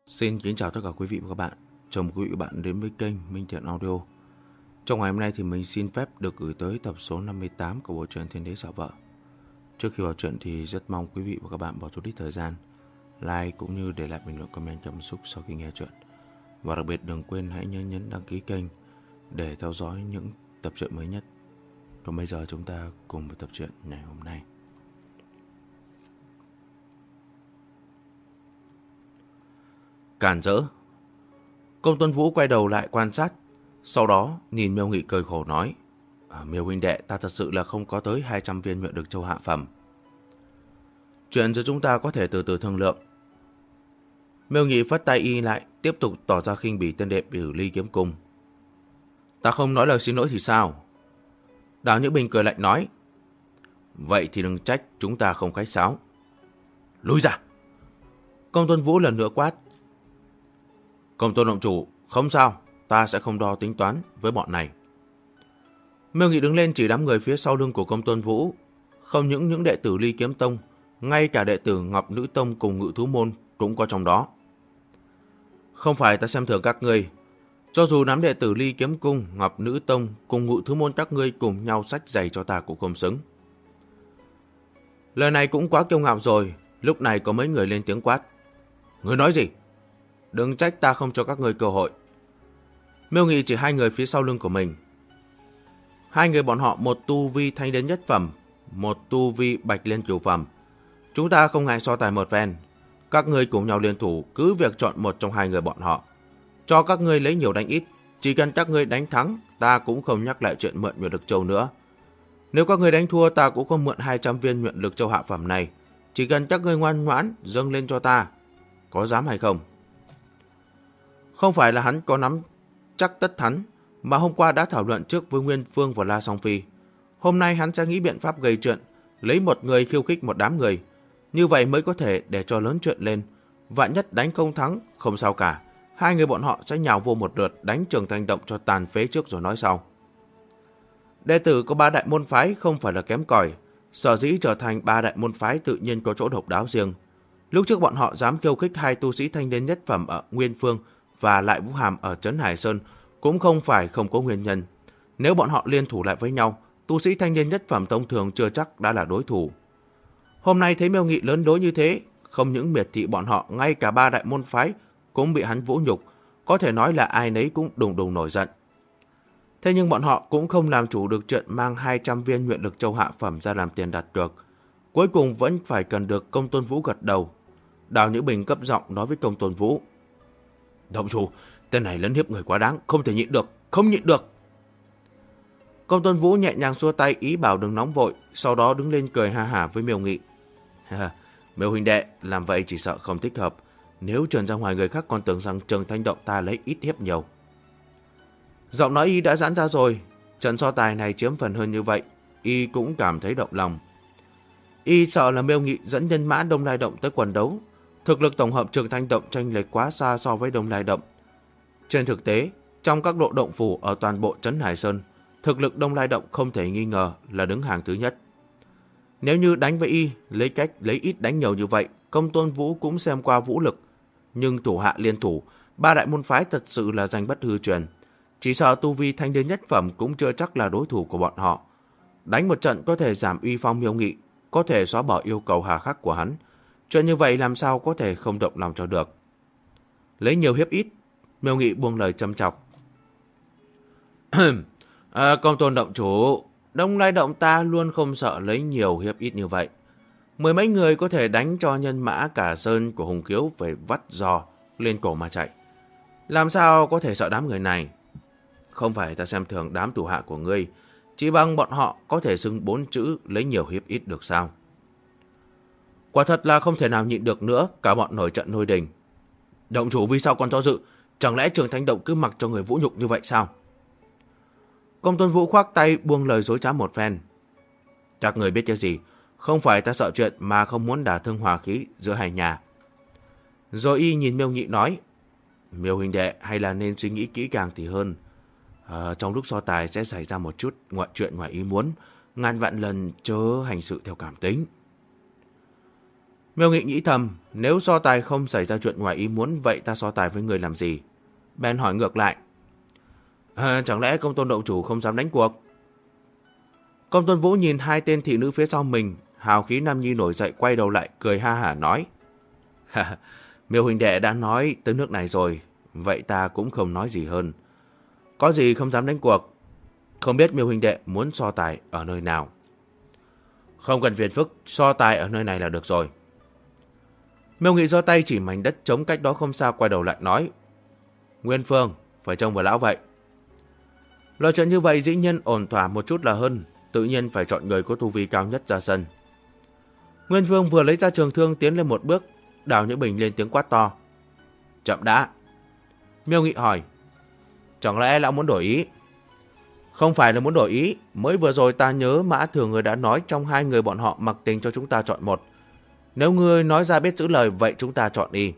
Xin kính chào tất cả quý vị và các bạn. Chào mừng quý vị và bạn đến với kênh Minh Thiện Audio. Trong ngày hôm nay thì mình xin phép được gửi tới tập số 58 của bộ truyện Thiên Đế Sợ Vợ. Trước khi vào truyện thì rất mong quý vị và các bạn bỏ chút ít thời gian like cũng như để lại bình luận comment cảm xúc sau khi nghe truyện. Và đặc biệt đừng quên hãy nhấn đăng ký kênh để theo dõi những tập truyện mới nhất. Còn bây giờ chúng ta cùng với tập truyện ngày hôm nay. Cản rỡ. Công Tuân Vũ quay đầu lại quan sát, sau đó nhìn Miêu Nghị cười khổ nói: Miêu huynh đệ, ta thật sự là không có tới 200 viên nhuận được châu hạ phẩm. Chuyện giữa chúng ta có thể từ từ thương lượng. Miêu Nghị phất tay y lại, tiếp tục tỏ ra khinh bỉ tên đệ tử Ly Kiếm Cung. Ta không nói lời xin lỗi thì sao? Đào Nhữ Bình cười lạnh nói: Vậy thì đừng trách chúng ta không khách sáo. Lùi ra! Công Tuân Vũ lần nữa quát. Công Tôn động chủ, không sao, ta sẽ không đo tính toán với bọn này. Miêu Nghị đứng lên chỉ đám người phía sau lưng của Công Tôn Vũ. Không những đệ tử Ly Kiếm Tông, ngay cả đệ tử Ngọc Nữ Tông cùng Ngự Thú Môn cũng có trong đó. Không phải ta xem thường các ngươi, cho dù đám đệ tử Ly Kiếm Cung, Ngọc Nữ Tông cùng Ngự Thú Môn các ngươi cùng nhau xách giày cho ta cũng không xứng. Lời này cũng quá kiêu ngạo rồi. Lúc này có mấy người lên tiếng quát. Ngươi nói gì? Đừng trách ta không cho các ngươi cơ hội. Miêu Nghị chỉ hai người phía sau lưng của mình. Hai người bọn họ, một tu vi thanh đến nhất phẩm, một tu vi bạch liên cửu phẩm. Chúng ta không ngại so tài một phen. Các ngươi cùng nhau liên thủ, cứ việc chọn một trong hai người bọn họ. Cho các ngươi lấy nhiều đánh ít. Chỉ cần các ngươi đánh thắng, ta cũng không nhắc lại chuyện mượn nhuận lực châu nữa. Nếu các ngươi đánh thua, ta cũng không mượn 200 viên nhuận lực châu hạ phẩm này. Chỉ cần các ngươi ngoan ngoãn dâng lên cho ta. Có dám hay không? Không phải là hắn có nắm chắc tất thắng, mà hôm qua đã thảo luận trước với Nguyên Phương và La Song Phi. Hôm nay hắn sẽ nghĩ biện pháp gây chuyện, lấy một người khiêu khích một đám người. Như vậy mới có thể để cho lớn chuyện lên. Vạn nhất đánh không thắng, không sao cả. Hai người bọn họ sẽ nhào vô một lượt đánh Trường Thanh Động cho tàn phế trước rồi nói sau. Đệ tử có 3 đại môn phái không phải là kém cỏi. Sở dĩ trở thành 3 đại môn phái tự nhiên có chỗ độc đáo riêng. Lúc trước bọn họ dám khiêu khích hai tu sĩ thanh đến nhất phẩm ở Nguyên Phương và Lại Vũ Hàm ở Trấn Hải Sơn cũng không phải không có nguyên nhân. Nếu bọn họ liên thủ lại với nhau, tu sĩ thanh niên nhất phẩm thông thường chưa chắc đã là đối thủ. Hôm nay thấy Miêu Nghị lớn đối như thế, không những miệt thị bọn họ, ngay cả 3 đại môn phái cũng bị hắn vũ nhục, có thể nói là ai nấy cũng đùng đùng nổi giận. Thế nhưng bọn họ cũng không làm chủ được chuyện mang 200 viên nhuận lực châu hạ phẩm ra làm tiền đặt cược. Cuối cùng vẫn phải cần được Công Tôn Vũ gật đầu. Đào Nhữ Bình cấp giọng nói với Công Tôn Vũ. Động chủ, tên này lấn hiếp người quá đáng, không thể nhịn được, không nhịn được. Công Tôn Vũ nhẹ nhàng xua tay ý bảo đừng nóng vội, sau đó đứng lên cười ha hả với Miêu Nghị. Miêu huynh đệ, làm vậy chỉ sợ không thích hợp. Nếu truyền ra ngoài người khác còn tưởng rằng Trường Thanh Động ta lấy ít hiếp nhiều. Giọng nói y đã giãn ra rồi, trận so tài này chiếm phần hơn như vậy, y cũng cảm thấy động lòng. Y sợ là Miêu Nghị dẫn nhân mã Đông Lai Động tới quần đấu. Thực lực tổng hợp Trường Thanh Động chênh lệch quá xa so với Đông Lai Động. Trên thực tế, trong các độ động phủ ở toàn bộ Trấn Hải Sơn, thực lực Đông Lai Động không thể nghi ngờ là đứng hàng thứ nhất. Nếu như đánh với y, lấy cách lấy ít đánh nhiều như vậy, Công Tôn Vũ cũng xem qua vũ lực. Nhưng thủ hạ liên thủ, 3 đại môn phái thật sự là danh bất hư truyền. Chỉ sợ tu vi thanh niên nhất phẩm cũng chưa chắc là đối thủ của bọn họ. Đánh một trận có thể giảm uy phong Miêu Nghị, có thể xóa bỏ yêu cầu hà khắc của hắn. Chuyện như vậy làm sao có thể không động lòng cho được. Lấy nhiều hiếp ít, Miêu Nghị buông lời châm chọc. Công Tôn động chủ, Đông Lai Động ta luôn không sợ lấy nhiều hiếp ít như vậy. 10 mấy người có thể đánh cho nhân mã cả sơn của Hùng Khiếu phải vắt giò lên cổ mà chạy. Làm sao có thể sợ đám người này? Không phải ta xem thường đám thủ hạ của ngươi, chỉ bằng bọn họ có thể xưng 4 chữ lấy nhiều hiếp ít được sao? Quả thật là không thể nào nhịn được nữa, cả bọn nổi trận nổi đình. Động chủ vì sao còn do dự? Chẳng lẽ Trường Thanh Động cứ mặc cho người vũ nhục như vậy sao? Công Tôn Vũ khoác tay buông lời dối trá một phen. Các người biết cái gì? Không phải ta sợ chuyện mà không muốn đả thương hòa khí giữa hai nhà. Rồi y nhìn Miêu Nghị nói. Miêu huynh đệ hay là nên suy nghĩ kỹ càng thì hơn. Trong lúc so tài sẽ xảy ra một chút chuyện ngoài ý muốn. Ngàn vạn lần chớ hành sự theo cảm tính. Miêu Nghị nghĩ thầm, nếu so tài không xảy ra chuyện ngoài ý muốn, vậy ta so tài với người làm gì? Ben hỏi ngược lại. Chẳng lẽ Công Tôn Động Chủ không dám đánh cuộc? Công Tôn Vũ nhìn hai tên thị nữ phía sau mình, hào khí nam nhi nổi dậy, quay đầu lại cười ha hả nói. Miêu huynh đệ đã nói tới nước này rồi, vậy ta cũng không nói gì hơn. Có gì không dám đánh cuộc? Không biết Miêu huynh đệ muốn so tài ở nơi nào? Không cần phiền phức, so tài ở nơi này là được rồi. Miêu Nghị giơ tay chỉ mảnh đất trống cách đó không xa, quay đầu lại nói. Nguyên Phương, phải trông vào lão vậy. Loại chuyện như vậy dĩ nhiên ổn thỏa một chút là hơn, tự nhiên phải chọn người có tu vi cao nhất ra sân. Nguyên Phương vừa lấy ra trường thương tiến lên một bước, Đào Nhữ Bình lên tiếng quát to. Chậm đã. Miêu Nghị hỏi. Chẳng lẽ lão muốn đổi ý? Không phải là muốn đổi ý, mới vừa rồi ta nhớ Mã Thường người đã nói trong hai người bọn họ mặc tình cho chúng ta chọn một. Nếu ngươi nói ra biết giữ lời, vậy chúng ta chọn đi.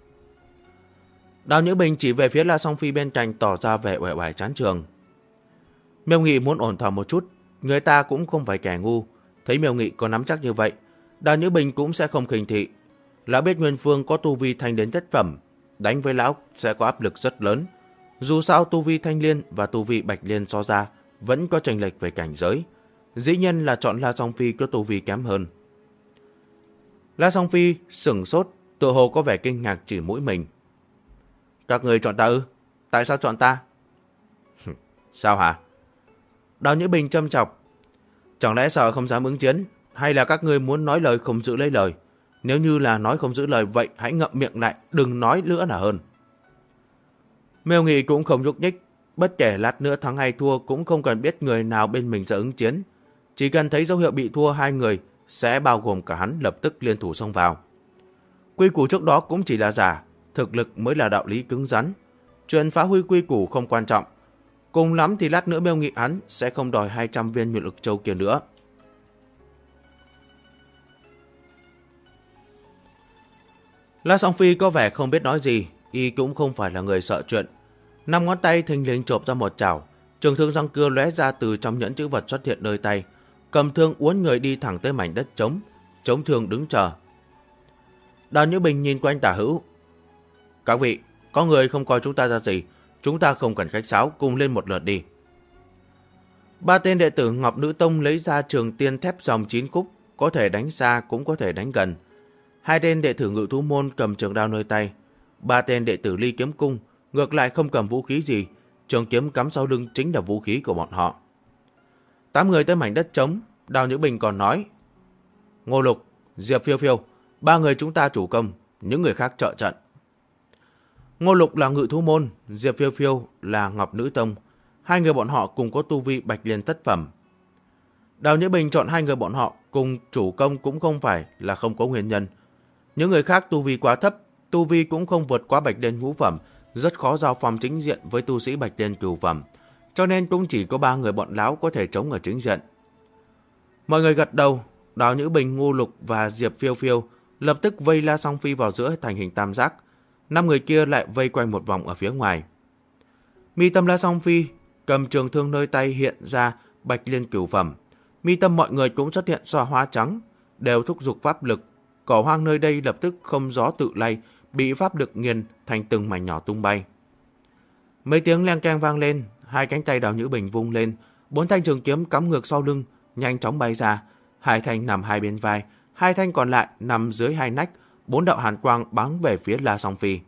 Đào Nhữ Bình chỉ về phía La Song Phi bên cạnh, tỏ ra vẻ uể oải chán trường. Miêu Nghị muốn ổn thỏa một chút, người ta cũng không phải kẻ ngu. Thấy Miêu Nghị có nắm chắc như vậy, Đào Nhữ Bình cũng sẽ không khinh thị. Lão biết Nguyên Phương có tu vi thanh đến thất phẩm, đánh với lão sẽ có áp lực rất lớn. Dù sao tu vi Thanh Liên và tu vi Bạch Liên so ra vẫn có chênh lệch về cảnh giới. Dĩ nhiên là chọn La Song Phi có tu vi kém hơn. La Song Phi sửng sốt, tựa hồ có vẻ kinh ngạc chỉ mũi mình. Các người chọn ta ư? Tại sao chọn ta? Sao hả? Đào Nhữ Bình châm chọc. Chẳng lẽ sợ không dám ứng chiến, hay là các người muốn nói lời không giữ lấy lời? Nếu như là nói không giữ lời, vậy hãy ngậm miệng lại, đừng nói nữa là hơn. Miêu Nghị cũng không nhúc nhích, bất kể lát nữa thắng hay thua cũng không cần biết người nào bên mình sẽ ứng chiến. Chỉ cần thấy dấu hiệu bị thua, hai người sẽ bao gồm cả hắn lập tức liên thủ xông vào. Quy củ trước đó cũng chỉ là giả, thực lực mới là đạo lý cứng rắn. Chuyện phá hủy quy củ không quan trọng. Cùng lắm thì lát nữa Miêu Nghị hắn sẽ không đòi 200 viên nhuận lực châu kia nữa. La Song Phi có vẻ không biết nói gì, y cũng không phải là người sợ chuyện. 5 ngón tay thình lình chộp ra một chảo, trường thương răng cưa lóe ra từ trong nhẫn chữ vật xuất hiện nơi tay, cầm thương uốn người đi thẳng tới mảnh đất trống, chống thương đứng chờ. Đào Nhữ Bình nhìn quanh tả hữu. Các vị, có người không coi chúng ta ra gì, chúng ta không cần khách sáo, cùng lên một lượt đi. 3 tên đệ tử Ngọc Nữ Tông lấy ra trường tiên thép dòng 9 khúc, có thể đánh xa cũng có thể đánh gần. 2 tên đệ tử Ngự Thú Môn cầm trường đao nơi tay. 3 tên đệ tử Ly Kiếm Cung ngược lại không cầm vũ khí gì, trường kiếm cắm sau lưng chính là vũ khí của bọn họ. 8 người tới mảnh đất trống, Đào Nhữ Bình còn nói. Ngô Lục, Diệp Phiêu Phiêu, 3 người chúng ta chủ công, những người khác trợ trận. Ngô Lục là Ngự Thú Môn, Diệp Phiêu Phiêu là Ngọc Nữ Tông. 2 người bọn họ cùng có tu vi Bạch Liên thất phẩm. Đào Nhữ Bình chọn 2 người bọn họ cùng chủ công cũng không phải là không có nguyên nhân. Những người khác tu vi quá thấp, tu vi cũng không vượt quá Bạch Liên ngũ phẩm, rất khó giao phong chính diện với tu sĩ Bạch Liên cửu phẩm, cho nên cũng chỉ có 3 người bọn lão có thể chống ở chính diện. Mọi người gật đầu, Đào Nhữ Bình, Ngô Lục và Diệp Phiêu Phiêu lập tức vây La Song Phi vào giữa thành hình tam giác. 5 người kia lại vây quanh một vòng ở phía ngoài. Mi tâm La Song Phi cầm trường thương nơi tay hiện ra Bạch Liên cửu phẩm. Mi tâm mọi người cũng xuất hiện xoa hoa trắng, đều thúc giục pháp lực. Cỏ hoang nơi đây lập tức không gió tự lay, bị pháp lực nghiền thành từng mảnh nhỏ tung bay. Mấy tiếng leng keng vang lên, 2 cánh tay Đào Nhữ Bình vung lên, 4 thanh trường kiếm cắm ngược sau lưng, nhanh chóng bay ra. 2 thanh nằm hai bên vai, 2 thanh còn lại nằm dưới 2 nách, 4 đạo hàn quang bắn về phía La Song Phi.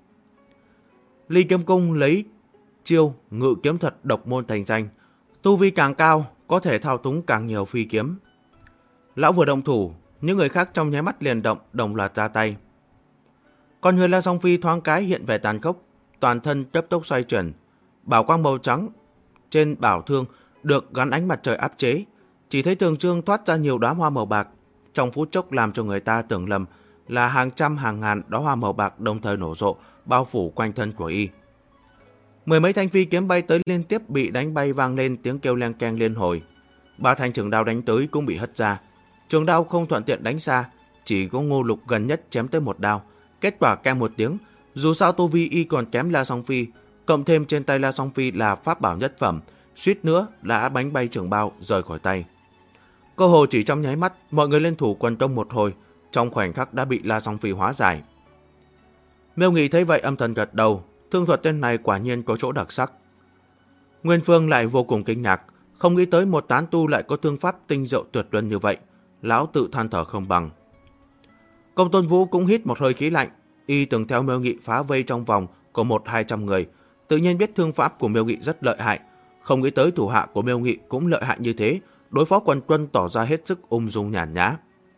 Ly Kiếm Cung lấy chiêu ngự kiếm thuật độc môn thành danh, tu vi càng cao có thể thao túng càng nhiều phi kiếm. Lão vừa động thủ, những người khác trong nháy mắt liền động, đồng loạt ra tay. Con người La Song Phi thoáng cái hiện vẻ tàn khốc, toàn thân cấp tốc xoay chuyển, bảo quang màu trắng trên bảo thương được gắn ánh mặt trời áp chế, chỉ thấy tường trương thoát ra nhiều đóa hoa màu bạc, trong phút chốc làm cho người ta tưởng lầm là hàng trăm hàng ngàn đóa hoa màu bạc đồng thời nổ rộ bao phủ quanh thân của y. 10 mấy thanh phi kiếm bay tới liên tiếp bị đánh bay, vang lên tiếng kêu leng keng liên hồi. 3 thanh trường đao đánh tới cũng bị hất ra. Trường đao không thuận tiện đánh xa, chỉ có Ngô Lục gần nhất chém tới một đao. Kết quả keng một tiếng, dù sao tu vi y còn kém La Song Phi, cộng thêm trên tay La Song Phi là pháp bảo nhất phẩm, suýt nữa đã bánh bay trường bao rời khỏi tay. Cơ hồ chỉ trong nháy mắt, mọi người lên thủ quần công một hồi, trong khoảnh khắc đã bị La Song Phi hóa giải. Miêu Nghị thấy vậy âm thầm gật đầu, thương thuật tên này quả nhiên có chỗ đặc sắc. Nguyên Phương lại vô cùng kinh ngạc, không nghĩ tới một tán tu lại có thương pháp tinh diệu tuyệt luân như vậy, lão tự than thở không bằng. Công Tôn Vũ cũng hít một hơi khí lạnh, y từng theo Miêu Nghị phá vây trong vòng có 100-200 người, tự nhiên biết thương pháp của Miêu Nghị rất lợi hại, không nghĩ tới thủ hạ của Miêu Nghị cũng lợi hại như thế, đối phó quần quân tỏ ra hết sức ung dung nhàn nhã.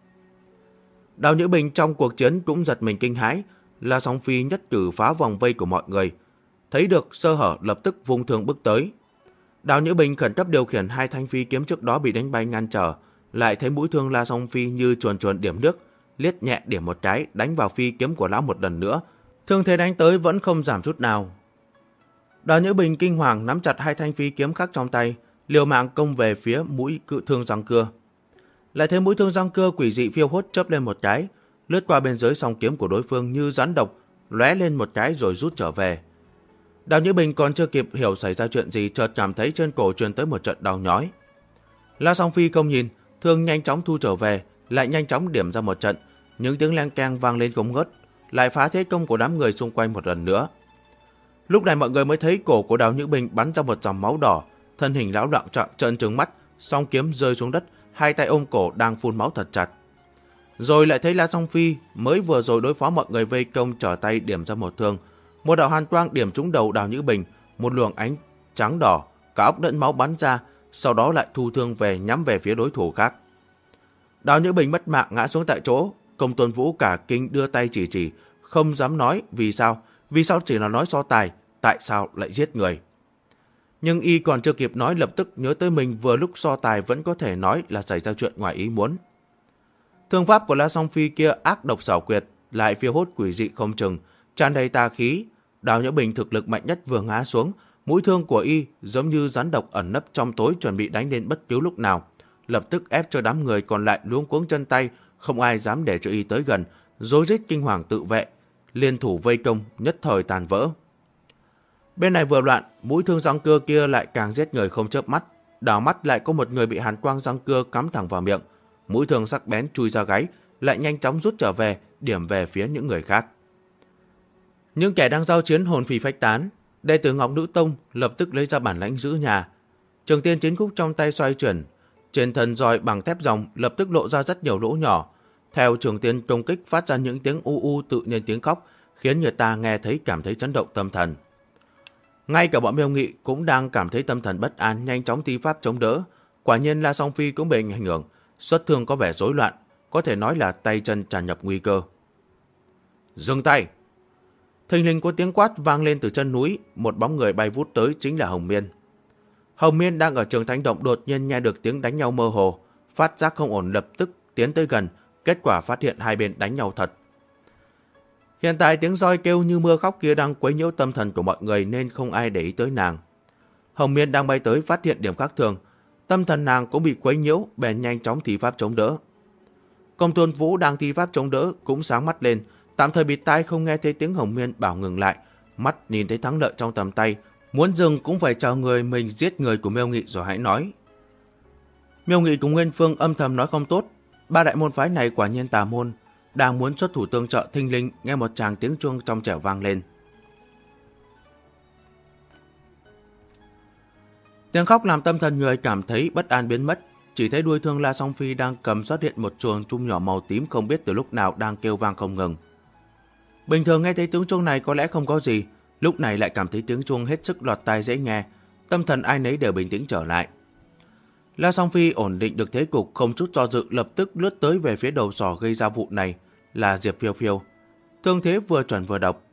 Đào Nhữ Bình trong cuộc chiến cũng giật mình kinh hãi, La Song Phi nhất cử phá vòng vây của mọi người, thấy được sơ hở lập tức vung thương bước tới. Đào Nhữ Bình khẩn cấp điều khiển 2 thanh phi kiếm trước đó bị đánh bay ngăn trở, lại thấy mũi thương La Song Phi như chuồn chuồn điểm nước, liếc nhẹ điểm một cái đánh vào phi kiếm của lão một lần nữa, thương thế đánh tới vẫn không giảm chút nào. Đào Nhữ Bình kinh hoàng nắm chặt 2 thanh phi kiếm khác trong tay, liều mạng công về phía mũi cự thương răng cưa. Lại thấy mũi thương răng cưa quỷ dị phiêu hốt chớp lên một cái, lướt qua bên dưới song kiếm của đối phương như rắn độc, lóe lên một cái rồi rút trở về. Đào Nhữ Bình còn chưa kịp hiểu xảy ra chuyện gì, chợt cảm thấy trên cổ truyền tới một trận đau nhói. La Song Phi không nhìn, thương nhanh chóng thu trở về, lại nhanh chóng điểm ra một trận, những tiếng leng keng vang lên không ngớt, lại phá thế công của đám người xung quanh một lần nữa. Lúc này mọi người mới thấy cổ của Đào Nhữ Bình bắn ra một dòng máu đỏ, thân hình lão loạng choạng trợn trừng mắt, song kiếm rơi xuống đất, 2 tay ôm cổ đang phun máu thật chặt. Rồi lại thấy La Song Phi mới vừa rồi đối phó mọi người vây công trở tay điểm ra một thương, một đạo hàn quang điểm trúng đầu Đào Nhữ Bình, một luồng ánh trắng đỏ, cả óc đẫn máu bắn ra, sau đó lại thu thương về nhắm về phía đối thủ khác. Đào Nhữ Bình mất mạng ngã xuống tại chỗ, Công Tôn Vũ cả kinh đưa tay chỉ, không dám nói vì sao chỉ là nói so tài, tại sao lại giết người. Nhưng y còn chưa kịp nói lập tức nhớ tới mình vừa lúc so tài vẫn có thể nói là xảy ra chuyện ngoài ý muốn. Thương pháp của La Song Phi kia ác độc xảo quyệt, lại phiêu hốt quỷ dị không chừng, tràn đầy tà khí. Đào Nhữ Bình thực lực mạnh nhất vừa ngã xuống, mũi thương của y giống như rắn độc ẩn nấp trong tối chuẩn bị đánh lên bất cứ lúc nào, lập tức ép cho đám người còn lại luống cuống chân tay, không ai dám để cho y tới gần, rối rít kinh hoàng tự vệ, liên thủ vây công nhất thời tàn vỡ. Bên này vừa loạn, mũi thương răng cưa kia lại càng giết người không chớp mắt, đảo mắt lại có một người bị hàn quang răng cưa cắm thẳng vào miệng, mũi thương sắc bén chui ra gáy, lại nhanh chóng rút trở về, điểm về phía những người khác. Những kẻ đang giao chiến hồn phì phách tán, đệ tử Ngọc Nữ Tông lập tức lấy ra bản lãnh giữ nhà. Trường tiên chiến khúc trong tay xoay chuyển, trên thân roi bằng thép ròng lập tức lộ ra rất nhiều lỗ nhỏ. Theo trường tiên công kích phát ra những tiếng u u tự nhiên tiếng khóc, khiến người ta nghe thấy cảm thấy chấn động tâm thần. Ngay cả bọn Miêu Nghị cũng đang cảm thấy tâm thần bất an, nhanh chóng thi pháp chống đỡ. Quả nhiên La Song Phi cũng bị ảnh hưởng, xuất thương có vẻ rối loạn, có thể nói là tay chân tràn ngập nguy cơ. Dừng tay! Thình lình có tiếng quát vang lên từ chân núi, một bóng người bay vút tới chính là Hồng Miên. Hồng Miên đang ở Trường Thánh Động đột nhiên nghe được tiếng đánh nhau mơ hồ, phát giác không ổn lập tức tiến tới gần, kết quả phát hiện hai bên đánh nhau thật. Hiện tại tiếng roi kêu như mưa khóc kia đang quấy nhiễu tâm thần của mọi người nên không ai để ý tới nàng. Hồng Miên đang bay tới phát hiện điểm khác thường, tâm thần nàng cũng bị quấy nhiễu, bèn nhanh chóng thi pháp chống đỡ. Công Tôn Vũ đang thi pháp chống đỡ cũng sáng mắt lên, tạm thời bịt tai không nghe thấy tiếng Hồng Miên bảo ngừng lại, mắt nhìn thấy thắng lợi trong tầm tay, muốn dừng cũng phải chờ người mình giết người của Miêu Nghị rồi hãy nói. Miêu Nghị cùng Nguyên Phương âm thầm nói không tốt, ba đại môn phái này quả nhiên tà môn. Đang muốn xuất thủ tương trợ, thình lình nghe một tràng tiếng chuông trong trẻo vang lên. Tiếng khóc làm tâm thần người cảm thấy bất an biến mất, chỉ thấy đuôi thương La Song Phi đang cầm xuất hiện một chuông chung nhỏ màu tím không biết từ lúc nào đang kêu vang không ngừng. Bình thường nghe thấy tiếng chuông này có lẽ không có gì, lúc này lại cảm thấy tiếng chuông hết sức lọt tai dễ nghe, tâm thần ai nấy đều bình tĩnh trở lại. La Song Phi ổn định được thế cục, không chút do dự lập tức lướt tới về phía đầu sỏ gây ra vụ này là Diệp Phiêu Phiêu. Thương thế vừa chuẩn vừa độc.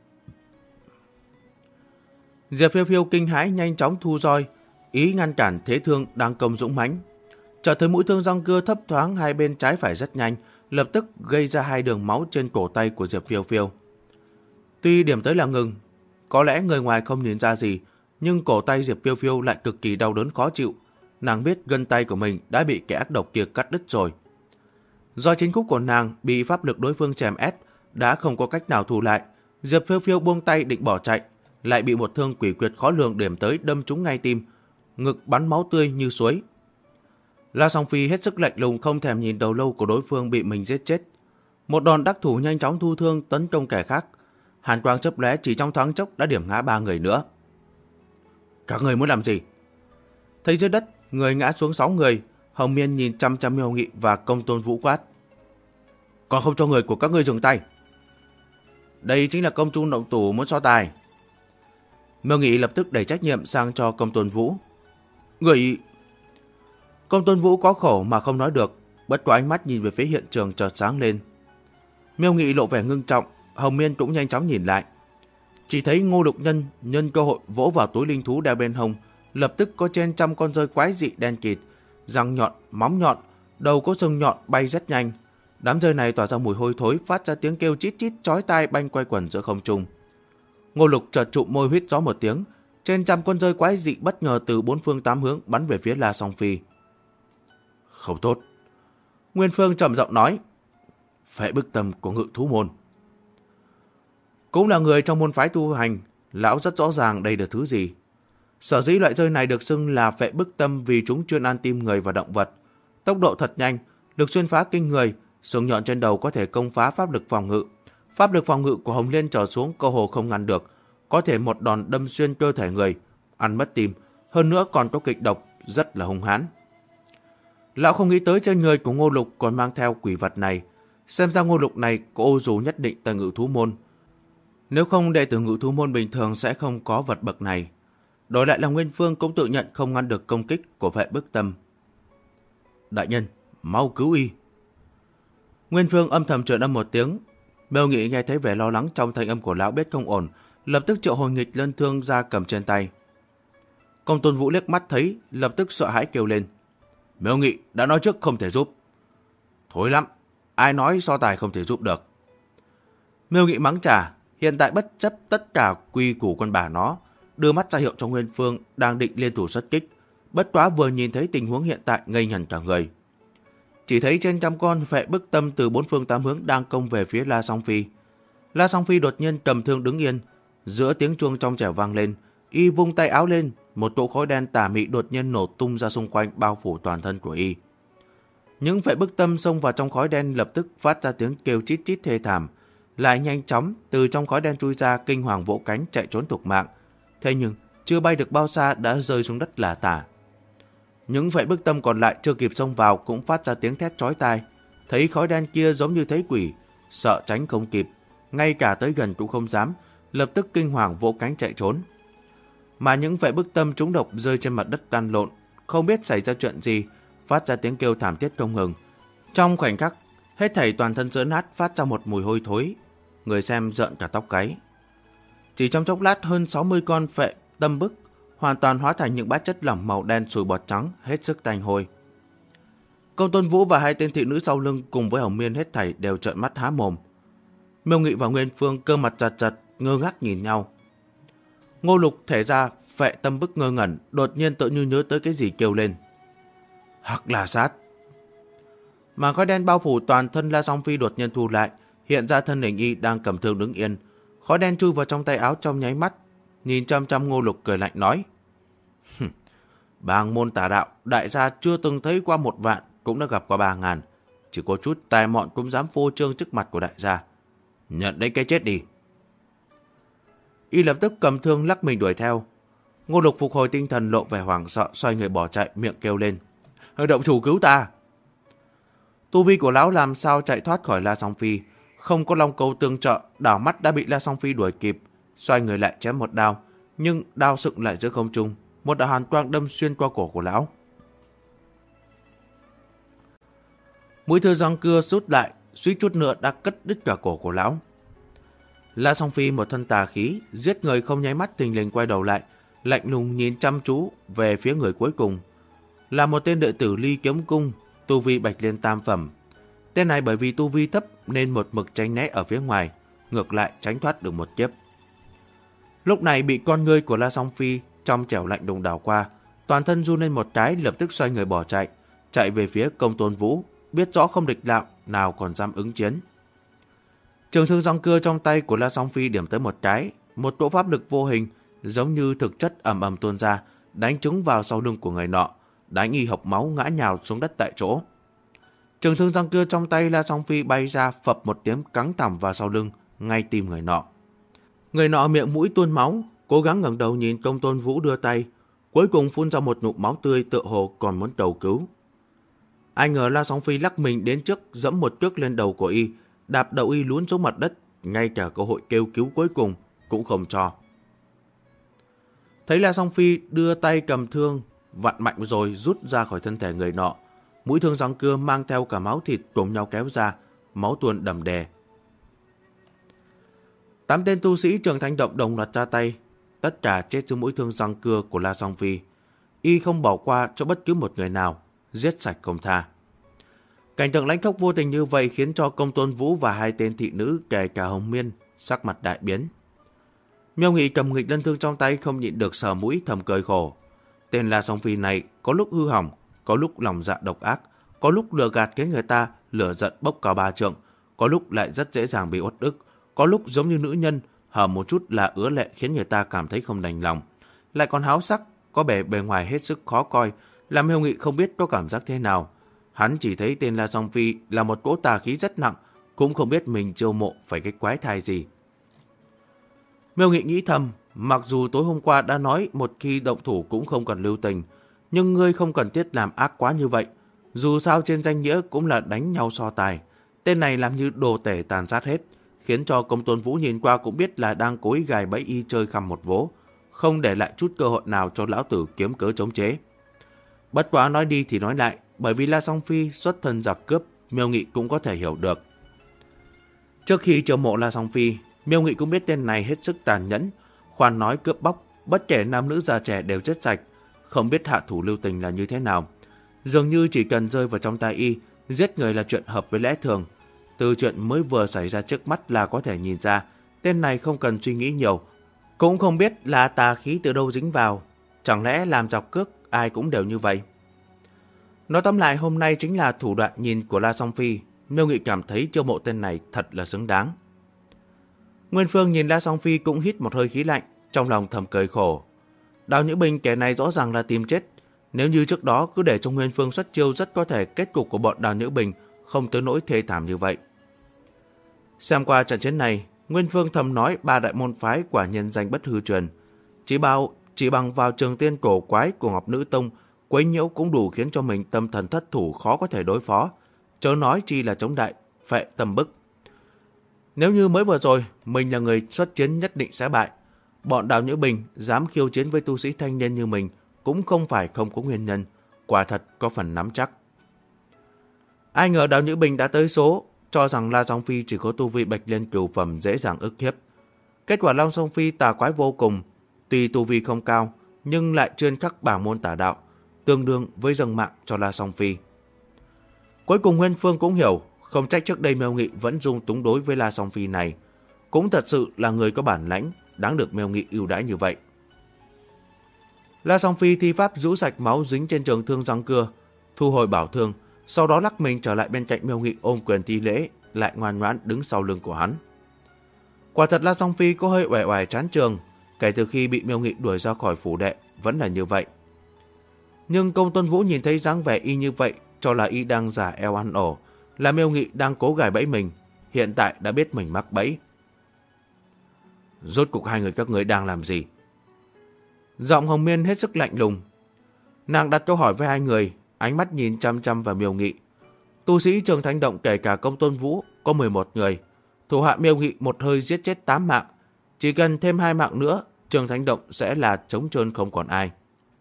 Diệp Phiêu Phiêu kinh hãi nhanh chóng thu roi, ý ngăn cản thế thương đang công dũng mãnh. Chợt thấy mũi thương răng cưa thấp thoáng hai bên trái phải rất nhanh, lập tức gây ra hai đường máu trên cổ tay của Diệp Phiêu Phiêu. Tuy điểm tới là ngừng, có lẽ người ngoài không nhìn ra gì, nhưng cổ tay Diệp Phiêu Phiêu lại cực kỳ đau đớn khó chịu. Nàng biết gân tay của mình đã bị kẻ ác độc kia cắt đứt rồi. Do chính khúc của nàng bị pháp lực đối phương chèn ép, đã không có cách nào thu lại. Diệp Phiêu Phiêu buông tay định bỏ chạy, lại bị một thương quỷ quyệt khó lường điểm tới đâm trúng ngay tim, ngực bắn máu tươi như suối. La Song Phi hết sức lạnh lùng không thèm nhìn đầu lâu của đối phương bị mình giết chết. Một đòn đắc thủ nhanh chóng thu thương tấn công kẻ khác. Hàn quang chớp lóe chỉ trong thoáng chốc đã điểm ngã 3 người nữa. Các người muốn làm gì? Thấy dưới đất người ngã xuống 6 người, Hồng Miên nhìn chăm chăm Miêu Nghị và Công Tôn Vũ quát. Còn không cho người của các ngươi dừng tay. Đây chính là công trung động thủ muốn so tài. Miêu Nghị lập tức đẩy trách nhiệm sang cho Công Tôn Vũ. Người... Công Tôn Vũ có khổ mà không nói được, bất quá ánh mắt nhìn về phía hiện trường chợt sáng lên. Miêu Nghị lộ vẻ ngưng trọng, Hồng Miên cũng nhanh chóng nhìn lại. Chỉ thấy Ngô Lục Nhân nhân cơ hội vỗ vào túi linh thú đeo bên hông, lập tức có trên trăm con rơi quái dị đen kịt, răng nhọn, móng nhọn, đầu có sừng nhọn bay rất nhanh. Đám rơi này tỏa ra mùi hôi thối, phát ra tiếng kêu chít chít chói tai banh quay quẩn giữa không trung. Ngô Lục chợt trụm môi huýt gió một tiếng, trên trăm con rơi quái dị bất ngờ từ 4 phương 8 hướng bắn về phía La Song Phi. Không tốt. Nguyên Phương trầm giọng nói. Phệ bức tâm của Ngự Thú Môn. Cũng là người trong môn phái tu hành, lão rất rõ ràng đây là thứ gì. Sở dĩ loại rơi này được xưng là phệ bức tâm vì chúng chuyên ăn tim người và động vật. Tốc độ thật nhanh, lực xuyên phá kinh người, sừng nhọn trên đầu có thể công phá pháp lực phòng ngự. Pháp lực phòng ngự của Hồng Liên trở xuống cơ hồ không ngăn được, có thể một đòn đâm xuyên cơ thể người, ăn mất tim, hơn nữa còn có kịch độc, rất là hung hãn. Lão không nghĩ tới trên người của Ngô Lục còn mang theo quỷ vật này, xem ra Ngô Lục này có ô dù nhất định tại Ngự Thú Môn. Nếu không đệ tử Ngự Thú Môn bình thường sẽ không có vật bậc này. Đổi lại là Nguyên Phương cũng tự nhận không ngăn được công kích của phệ bức tâm. Đại nhân, mau cứu y. Nguyên Phương âm thầm truyền âm một tiếng. Miêu Nghị nghe thấy vẻ lo lắng trong thanh âm của lão biết không ổn, lập tức triệu hồi nghịch lân thương ra cầm trên tay. Công Tôn Vũ liếc mắt thấy, lập tức sợ hãi kêu lên. Miêu Nghị đã nói trước không thể giúp. Thối lắm, ai nói so tài không thể giúp được. Miêu Nghị mắng trả, hiện tại bất chấp tất cả quy củ con bà nó, đưa mắt ra hiệu cho Nguyên Phương đang định liên thủ xuất kích, bất quá vừa nhìn thấy tình huống hiện tại ngây ngẩn cả người. Chỉ thấy trên trăm con phệ bức tâm từ 4 phương 8 hướng đang công về phía La Song Phi. La Song Phi đột nhiên cầm thương đứng yên, giữa tiếng chuông trong trẻo vang lên, y vung tay áo lên, một tụ khói đen tà mị đột nhiên nổ tung ra xung quanh bao phủ toàn thân của y. Những phệ bức tâm xông vào trong khói đen lập tức phát ra tiếng kêu chít chít thê thảm, lại nhanh chóng từ trong khói đen chui ra kinh hoàng vỗ cánh chạy trốn thục mạng. Thế nhưng chưa bay được bao xa đã rơi xuống đất lả tả. Những phệ bức tâm còn lại chưa kịp xông vào cũng phát ra tiếng thét chói tai. Thấy khói đen kia giống như thấy quỷ, sợ tránh không kịp, ngay cả tới gần cũng không dám, lập tức kinh hoàng vỗ cánh chạy trốn. Mà những phệ bức tâm trúng độc rơi trên mặt đất lăn lộn, không biết xảy ra chuyện gì, phát ra tiếng kêu thảm thiết không ngừng. Trong khoảnh khắc, hết thảy toàn thân rỡ nát phát ra một mùi hôi thối, người xem rợn cả tóc gáy. Chỉ trong chốc lát hơn 60 con phệ tâm bức hoàn toàn hóa thành những bát chất lỏng màu đen sùi bọt trắng, hết sức tanh hôi. Công Tôn Vũ và hai tên thị nữ sau lưng cùng với Hồng Miên hết thảy đều trợn mắt há mồm. Miêu Nghị và Nguyên Phương cơ mặt chật chật, ngơ ngác nhìn nhau. Ngô Lục thể ra phệ tâm bức ngơ ngẩn, đột nhiên tự như nhớ tới cái gì kêu lên. Hắc là sát. Màn khói đen bao phủ toàn thân La Song Phi đột nhiên thu lại, hiện ra thân hình y đang cầm thương đứng yên. Khói đen chui vào trong tay áo trong nháy mắt, nhìn chăm chăm Ngô Lục cười lạnh nói. Bang môn tà đạo, đại gia chưa từng thấy qua 1 vạn, cũng đã gặp qua 3.000. Chỉ có chút tài mọn cũng dám phô trương trước mặt của đại gia. Nhận lấy cái chết đi. Y lập tức cầm thương lắc mình đuổi theo. Ngô Lục phục hồi tinh thần lộ vẻ hoảng sợ, xoay người bỏ chạy, miệng kêu lên. Động chủ cứu ta. Tu vi của lão làm sao chạy thoát khỏi La Song Phi, không có long câu tương trợ, đảo mắt đã bị La Song Phi đuổi kịp, xoay người lại chém một đao, nhưng đao sựng lại giữa không trung, một đạo hàn quang đâm xuyên qua cổ của lão. Mũi thư răng cưa rút lại, suýt chút nữa đã cắt đứt cả cổ của lão. La Song Phi một thân tà khí, giết người không nháy mắt, thình lình quay đầu lại, lạnh lùng nhìn chăm chú về phía người cuối cùng. Là một tên đệ tử Ly Kiếm Cung, tu vi Bạch Liên tam phẩm. Tên này bởi vì tu vi thấp nên một mực tránh né ở phía ngoài, ngược lại tránh thoát được một kiếp. Lúc này bị con ngươi của La Song Phi trong trẻo lạnh đùng đảo qua, toàn thân run lên một cái, lập tức xoay người bỏ chạy, chạy về phía Công Tôn Vũ, biết rõ không địch đạo, nào còn dám ứng chiến. Trường thương răng cưa trong tay của La Song Phi điểm tới một cái, một cỗ pháp lực vô hình giống như thực chất ầm ầm tuôn ra, đánh trúng vào sau lưng của người nọ, đánh y hộc máu ngã nhào xuống đất tại chỗ. Trường thương răng cưa trong tay La Song Phi bay ra, phập một tiếng cắn thẳng vào sau lưng, ngay tim người nọ. Người nọ miệng mũi tuôn máu, cố gắng ngẩng đầu nhìn Công Tôn Vũ đưa tay, cuối cùng phun ra một ngụm máu tươi, tựa hồ còn muốn cầu cứu. Ai ngờ La Song Phi lắc mình đến trước, giẫm một cước lên đầu của y, đạp đầu y lún xuống mặt đất, ngay cả cơ hội kêu cứu cuối cùng cũng không cho. Thấy La Song Phi đưa tay cầm thương, vặn mạnh rồi rút ra khỏi thân thể người nọ, mũi thương răng cưa mang theo cả máu thịt cùng nhau kéo ra, máu tuôn đầm đìa. 8 tên tu sĩ Trường Thanh Động đồng loạt ra tay, tất cả chết dưới mũi thương răng cưa của La Song Phi. Y không bỏ qua cho bất cứ một người nào, giết sạch không tha. Cảnh tượng lãnh khốc vô tình như vậy khiến cho Công Tôn Vũ và 2 tên thị nữ kể cả Hồng Miên sắc mặt đại biến. Miêu Nghị cầm nghịch lân thương trong tay không nhịn được sờ mũi thầm cười khổ. Tên La Song Phi này có lúc hư hỏng, có lúc lòng dạ độc ác, có lúc lừa gạt khiến người ta lửa giận bốc cao 3 trượng, có lúc lại rất dễ dàng bị uất ức, có lúc giống như nữ nhân, hở một chút là ứa lệ khiến người ta cảm thấy không đành lòng, lại còn háo sắc, có bề ngoài hết sức khó coi, làm Miêu Nghị không biết có cảm giác thế nào. Hắn chỉ thấy tên La Song Phi là một cỗ tà khí rất nặng, cũng không biết mình chiêu mộ phải cái quái thai gì. Miêu Nghị nghĩ thầm, mặc dù tối hôm qua đã nói một khi động thủ cũng không cần lưu tình, nhưng ngươi không cần thiết làm ác quá như vậy. Dù sao trên danh nghĩa cũng là đánh nhau so tài. Tên này làm như đồ tể tàn sát hết, khiến cho Công Tôn Vũ nhìn qua cũng biết là đang cố ý gài bẫy y chơi khăm một vố, không để lại chút cơ hội nào cho lão tử kiếm cớ chống chế. Bất quá nói đi thì nói lại, bởi vì La Song Phi xuất thân giặc cướp, Miêu Nghị cũng có thể hiểu được. Trước khi chiêu mộ La Song Phi, Miêu Nghị cũng biết tên này hết sức tàn nhẫn, khoan nói cướp bóc, bất kể nam nữ già trẻ đều chết sạch, không biết hạ thủ lưu tình là như thế nào. Dường như chỉ cần rơi vào trong tay y, giết người là chuyện hợp với lẽ thường. Từ chuyện mới vừa xảy ra trước mắt là có thể nhìn ra, tên này không cần suy nghĩ nhiều, cũng không biết là tà khí từ đâu dính vào. Chẳng lẽ làm giặc cướp ai cũng đều như vậy? Nói tóm lại, hôm nay chính là thủ đoạn nhìn của La Song Phi. Miêu Nghị cảm thấy chiêu mộ tên này thật là xứng đáng. Nguyên Phương nhìn La Song Phi cũng hít một hơi khí lạnh, trong lòng thầm cười khổ. Đào Nhữ Bình kẻ này rõ ràng là tìm chết. Nếu như trước đó cứ để cho Nguyên Phương xuất chiêu, rất có thể kết cục của bọn Đào Nhữ Bình không tới nỗi thê thảm như vậy. Xem qua trận chiến này, Nguyên Phương thầm nói 3 đại môn phái quả nhân danh bất hư truyền. Chỉ bằng vào trường tiên cổ quái của Ngọc Nữ Tông, quấy nhiễu cũng đủ khiến cho mình tâm thần thất thủ, khó có thể đối phó. Chớ nói chi là chống đại, phệ tâm bức. Nếu như mới vừa rồi mình là người xuất chiến nhất định sẽ bại. Bọn Đào Nhữ Bình dám khiêu chiến với tu sĩ thanh niên như mình cũng không phải không có nguyên nhân, quả thật có phần nắm chắc. Ai ngờ Đào Nhữ Bình đã tới số, cho rằng La Song Phi chỉ có tu vi bạch liên cửu phẩm dễ dàng ức hiếp. Kết quả La Song Phi tà quái vô cùng, tuy tu vi không cao nhưng lại chuyên khắc bảng môn tà đạo, tương đương với dâng mạng cho La Song Phi. Cuối cùng Nguyên Phương cũng hiểu, không trách trước đây Miêu Nghị vẫn dung túng đối với La Song Phi này, cũng thật sự là người có bản lãnh, đáng được Miêu Nghị ưu đãi như vậy. La Song Phi thi pháp rũ sạch máu dính trên trường thương răng cưa, thu hồi bảo thương, sau đó lắc mình trở lại bên cạnh Miêu Nghị ôm quyền thi lễ, lại ngoan ngoãn đứng sau lưng của hắn. Quả thật La Song Phi có hơi uể oải chán trường, kể từ khi bị Miêu Nghị đuổi ra khỏi phủ đệ vẫn là như vậy. Nhưng Công Tôn Vũ nhìn thấy dáng vẻ y như vậy, cho là y đang giả eo ăn ổ, là Miêu Nghị đang cố gài bẫy mình, hiện tại đã biết mình mắc bẫy. Rốt cuộc hai người các ngươi đang làm gì? Giọng Hồng Miên hết sức lạnh lùng. Nàng đặt câu hỏi với hai người, ánh mắt nhìn chăm chăm vào Miêu Nghị. Tu sĩ Trường Thanh Động kể cả Công Tôn Vũ có 11 người, thủ hạ Miêu Nghị một hơi giết chết 8 mạng, chỉ cần thêm 2 mạng nữa, Trường Thanh Động sẽ là trống trơn không còn ai.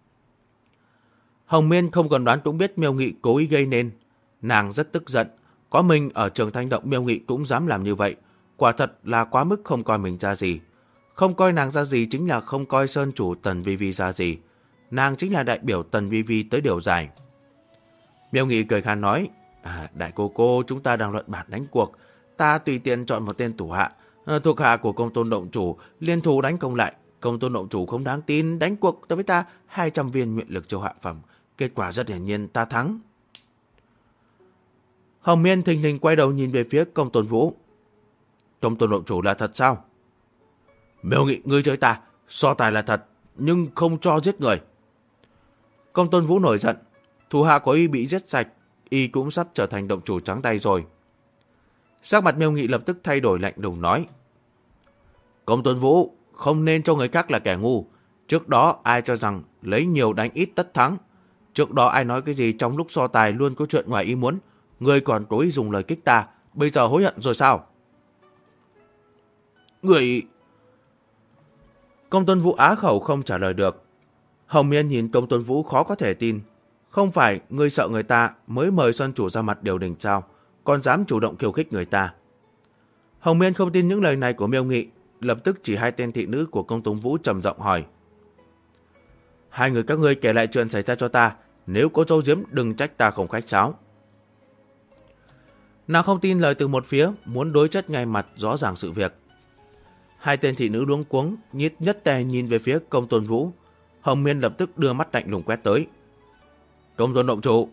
Hồng Miên không cần đoán cũng biết Miêu Nghị cố ý gây nên, nàng rất tức giận, có mình ở Trường Thanh Động Miêu Nghị cũng dám làm như vậy, quả thật là quá mức không coi mình ra gì. Không coi nàng ra gì chính là không coi sơn chủ Tần Vi Vi ra gì. Nàng chính là đại biểu Tần Vi Vi tới điều giải. Miêu Nghị cười khan nói, đại cô chúng ta đang luận bản đánh cuộc. Ta tùy tiện chọn một tên thủ hạ, thuộc hạ của Công Tôn Động Chủ, liên thủ đánh công lại. Công Tôn Động Chủ không đáng tin, đánh cuộc tới với ta 200 viên nguyện lực châu hạ phẩm. Kết quả rất hiển nhiên ta thắng. Hồng Miên thình lình quay đầu nhìn về phía Công Tôn Vũ. Công Tôn Động Chủ là thật sao? Miêu Nghị, ngươi chơi ta, so tài là thật, nhưng không cho giết người. Công Tôn Vũ nổi giận, thủ hạ của y bị giết sạch, y cũng sắp trở thành động chủ trắng tay rồi. Sắc mặt Miêu Nghị lập tức thay đổi lạnh lùng nói. Công Tôn Vũ, không nên cho người khác là kẻ ngu. Trước đó ai cho rằng lấy nhiều đánh ít tất thắng. Trước đó ai nói cái gì trong lúc so tài luôn có chuyện ngoài ý muốn. Ngươi còn cố ý dùng lời kích ta, bây giờ hối hận rồi sao? Người... Công Tôn Vũ á khẩu không trả lời được. Hồng Miên nhìn Công Tôn Vũ khó có thể tin. Không phải ngươi sợ người ta mới mời Sơn chủ ra mặt điều đình sao, còn dám chủ động khiêu khích người ta. Hồng Miên không tin những lời này của Miêu Nghị, lập tức chỉ hai tên thị nữ của Công Tôn Vũ trầm giọng hỏi. Hai người các ngươi kể lại chuyện xảy ra cho ta, nếu có giấu giếm đừng trách ta không khách sáo. Nàng không tin lời từ một phía, muốn đối chất ngay mặt rõ ràng sự việc. Hai tên thị nữ luống cuống, nhất tề nhìn về phía Công Tôn Vũ. Hồng Miên lập tức đưa mắt lạnh lùng quét tới. Công Tôn động chủ.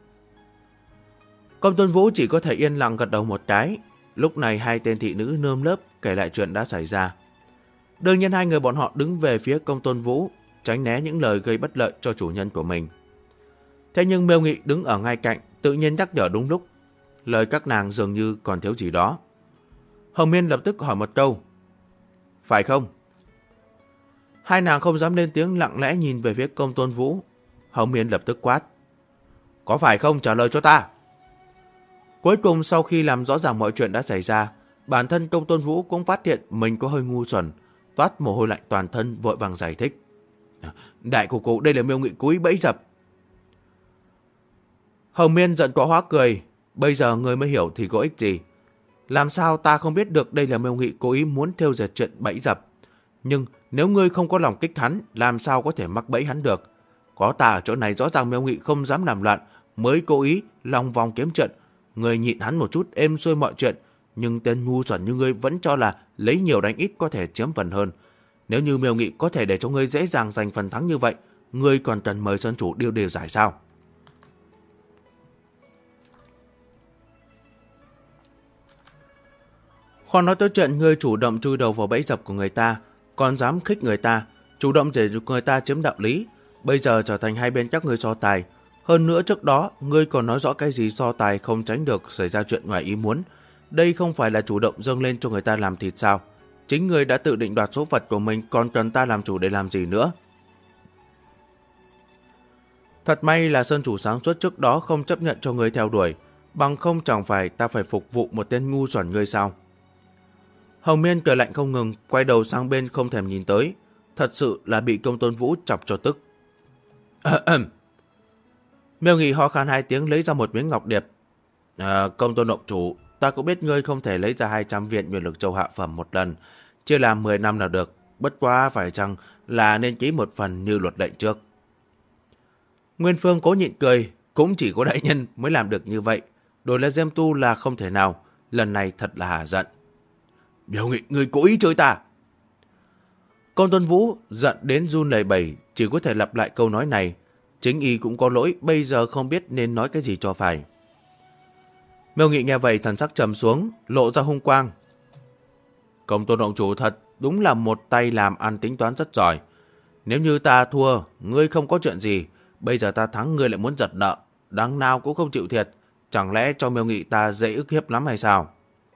Công Tôn Vũ chỉ có thể yên lặng gật đầu một cái. Lúc này hai tên thị nữ nơm nớp kể lại chuyện đã xảy ra. Đương nhiên hai người bọn họ đứng về phía Công Tôn Vũ, tránh né những lời gây bất lợi cho chủ nhân của mình. Thế nhưng Miêu Nghị đứng ở ngay cạnh, tự nhiên nhắc nhở đúng lúc. Lời các nàng dường như còn thiếu gì đó. Hồng Miên lập tức hỏi một câu. Phải không? Hai nàng không dám lên tiếng, lặng lẽ nhìn về phía Công Tôn Vũ. Hồng Miên lập tức quát. Có phải không, trả lời cho ta. Cuối cùng sau khi làm rõ ràng mọi chuyện đã xảy ra, bản thân Công Tôn Vũ cũng phát hiện mình có hơi ngu xuẩn, toát mồ hôi lạnh toàn thân, vội vàng giải thích. Đại cô cô, đây là Miêu Nghị cố ý bẫy dập. Hồng Miên giận quá hóa cười. Bây giờ người mới hiểu thì có ích gì. Làm sao ta không biết được đây là Miêu Nghị cố ý muốn thêu dệt chuyện bẫy dập. Nhưng nếu ngươi không có lòng kích hắn, làm sao có thể mắc bẫy hắn được. Có ta ở chỗ này rõ ràng Miêu Nghị không dám làm loạn, mới cố ý lòng vòng kiếm trận. Ngươi nhịn hắn một chút êm xuôi mọi chuyện, nhưng tên ngu xuẩn như ngươi vẫn cho là lấy nhiều đánh ít có thể chiếm phần hơn. Nếu như Miêu Nghị có thể để cho ngươi dễ dàng giành phần thắng như vậy, ngươi còn cần mời Sơn chủ điều giải sao? Khó nói tới chuyện ngươi chủ động chui đầu vào bẫy dập của người ta, còn dám khích người ta, chủ động để người ta chiếm đạo lý. Bây giờ trở thành hai bên các ngươi so tài. Hơn nữa trước đó, ngươi còn nói rõ cái gì so tài không tránh được xảy ra chuyện ngoài ý muốn. Đây không phải là chủ động dâng lên cho người ta làm thịt sao? Chính ngươi đã tự định đoạt số phận của mình, còn cần ta làm chủ để làm gì nữa? Thật may là Sơn chủ sáng suốt trước đó không chấp nhận cho ngươi theo đuổi, bằng không chẳng phải ta phải phục vụ một tên ngu xuẩn ngươi sao? Hồng Miên cười lạnh không ngừng, quay đầu sang bên không thèm nhìn tới. Thật sự là bị Công Tôn Vũ chọc cho tức. Miêu Nghị ho khan hai tiếng lấy ra một miếng ngọc điệp. Công Tôn động chủ, ta cũng biết ngươi không thể lấy ra 200 viên nguyên lực châu hạ phẩm một lần, chia làm 10 năm là được. Bất quá phải chăng là nên ký một phần như luật lệnh trước. Nguyên Phương cố nhịn cười, cũng chỉ có đại nhân mới làm được như vậy. Đổi là Diêm Tu là không thể nào, lần này thật là hả giận. Miêu Nghị, ngươi cố ý chơi ta. Công Tôn Vũ giận đến run lẩy bẩy, chỉ có thể lặp lại câu nói này. Chính y cũng có lỗi, bây giờ không biết nên nói cái gì cho phải. Miêu Nghị nghe vậy thần sắc trầm xuống, lộ ra hung quang. Công Tôn động chủ thật đúng là một tay làm ăn tính toán rất giỏi. Nếu như ta thua, ngươi không có chuyện gì, bây giờ ta thắng ngươi lại muốn giật nợ, đằng nào cũng không chịu thiệt, chẳng lẽ cho Miêu Nghị ta dễ ức hiếp lắm hay sao?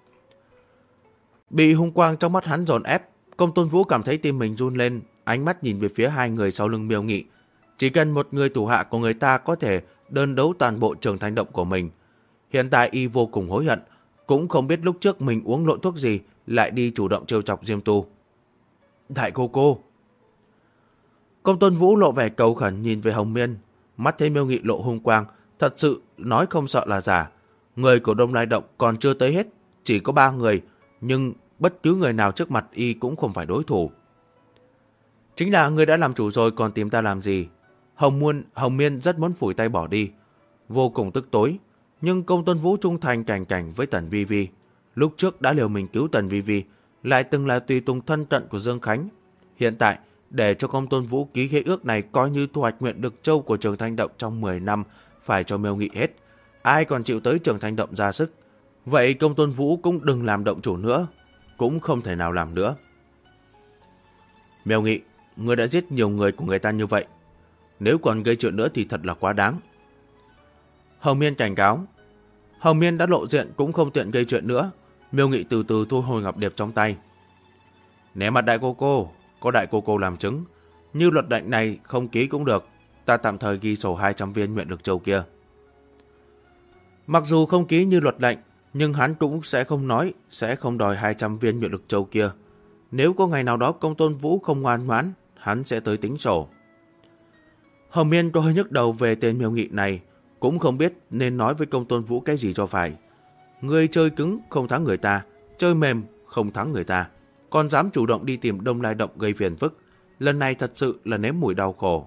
Bị hung quang trong mắt hắn dồn ép, Công Tôn Vũ cảm thấy tim mình run lên, ánh mắt nhìn về phía hai người sau lưng Miêu Nghị. Chỉ cần một người thủ hạ của người ta có thể đơn đấu toàn bộ Trường Thanh Động của mình. Hiện tại y vô cùng hối hận, cũng không biết lúc trước mình uống lộn thuốc gì lại đi chủ động trêu chọc Diêm Tu. Đại cô cô. Công Tôn Vũ lộ vẻ cầu khẩn nhìn về Hồng Miên, mắt thấy Miêu Nghị lộ hung quang, thật sự nói không sợ là giả. Người của Đông Lai Động còn chưa tới hết, chỉ có 3 người, nhưng bất cứ người nào trước mặt y cũng không phải đối thủ. Chính là người đã làm chủ rồi còn tìm ta làm gì? Hồng Miên rất muốn phủi tay bỏ đi, vô cùng tức tối. Nhưng Công Tôn Vũ trung thành cảnh cảnh với Tần Vi Vi. Lúc trước đã liều mình cứu Tần Vi Vi, lại từng là tùy tùng thân cận của Dương Khánh. Hiện tại, để cho Công Tôn Vũ ký khế ước này coi như thu hoạch nguyện được châu của Trường Thanh Động trong 10 năm, phải cho Miêu Nghị hết. Ai còn chịu tới Trường Thanh Động ra sức? Vậy Công Tôn Vũ cũng đừng làm động chủ nữa, cũng không thể nào làm nữa. Miêu Nghị, ngươi đã giết nhiều người của người ta như vậy, nếu còn gây chuyện nữa thì thật là quá đáng. Hồng Miên cảnh cáo. Hồng Miên đã lộ diện cũng không tiện gây chuyện nữa. Miêu Nghị từ từ thu hồi ngọc điệp trong tay. Nể mặt đại cô cô, có đại cô cô làm chứng. Như luật lệnh này không ký cũng được. Ta tạm thời ghi sổ 200 viên nguyện lực châu kia. Mặc dù không ký như luật lệnh, nhưng hắn cũng sẽ không nói, sẽ không đòi 200 viên nguyện lực châu kia. Nếu có ngày nào đó Công Tôn Vũ không ngoan ngoãn, hắn sẽ tới tính sổ. Hồng Miên có hơi nhức đầu về tên Miêu Nghị này, cũng không biết nên nói với Công Tôn Vũ cái gì cho phải. Người chơi cứng không thắng người ta, chơi mềm không thắng người ta, còn dám chủ động đi tìm Đông Lai Động gây phiền phức. Lần này thật sự là nếm mùi đau khổ.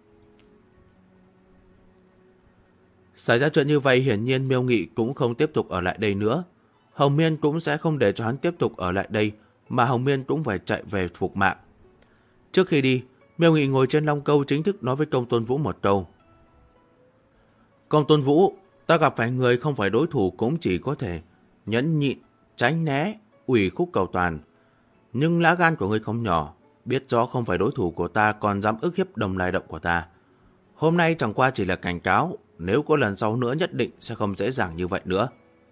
Xảy ra chuyện như vậy, hiển nhiên Miêu Nghị cũng không tiếp tục ở lại đây nữa. Hồng Miên cũng sẽ không để cho hắn tiếp tục ở lại đây, mà Hồng Miên cũng phải chạy về phục mạng. Trước khi đi, Miêu Nghị ngồi trên long câu chính thức nói với Công Tôn Vũ một câu. Công Tôn Vũ, ta gặp phải người không phải đối thủ cũng chỉ có thể nhẫn nhịn, tránh né, ủy khúc cầu toàn. Nhưng lá gan của ngươi không nhỏ, biết rõ không phải đối thủ của ta còn dám ức hiếp Đông Lai Động của ta. Hôm nay chẳng qua chỉ là cảnh cáo, nếu có lần sau nữa nhất định sẽ không dễ dàng như vậy nữa.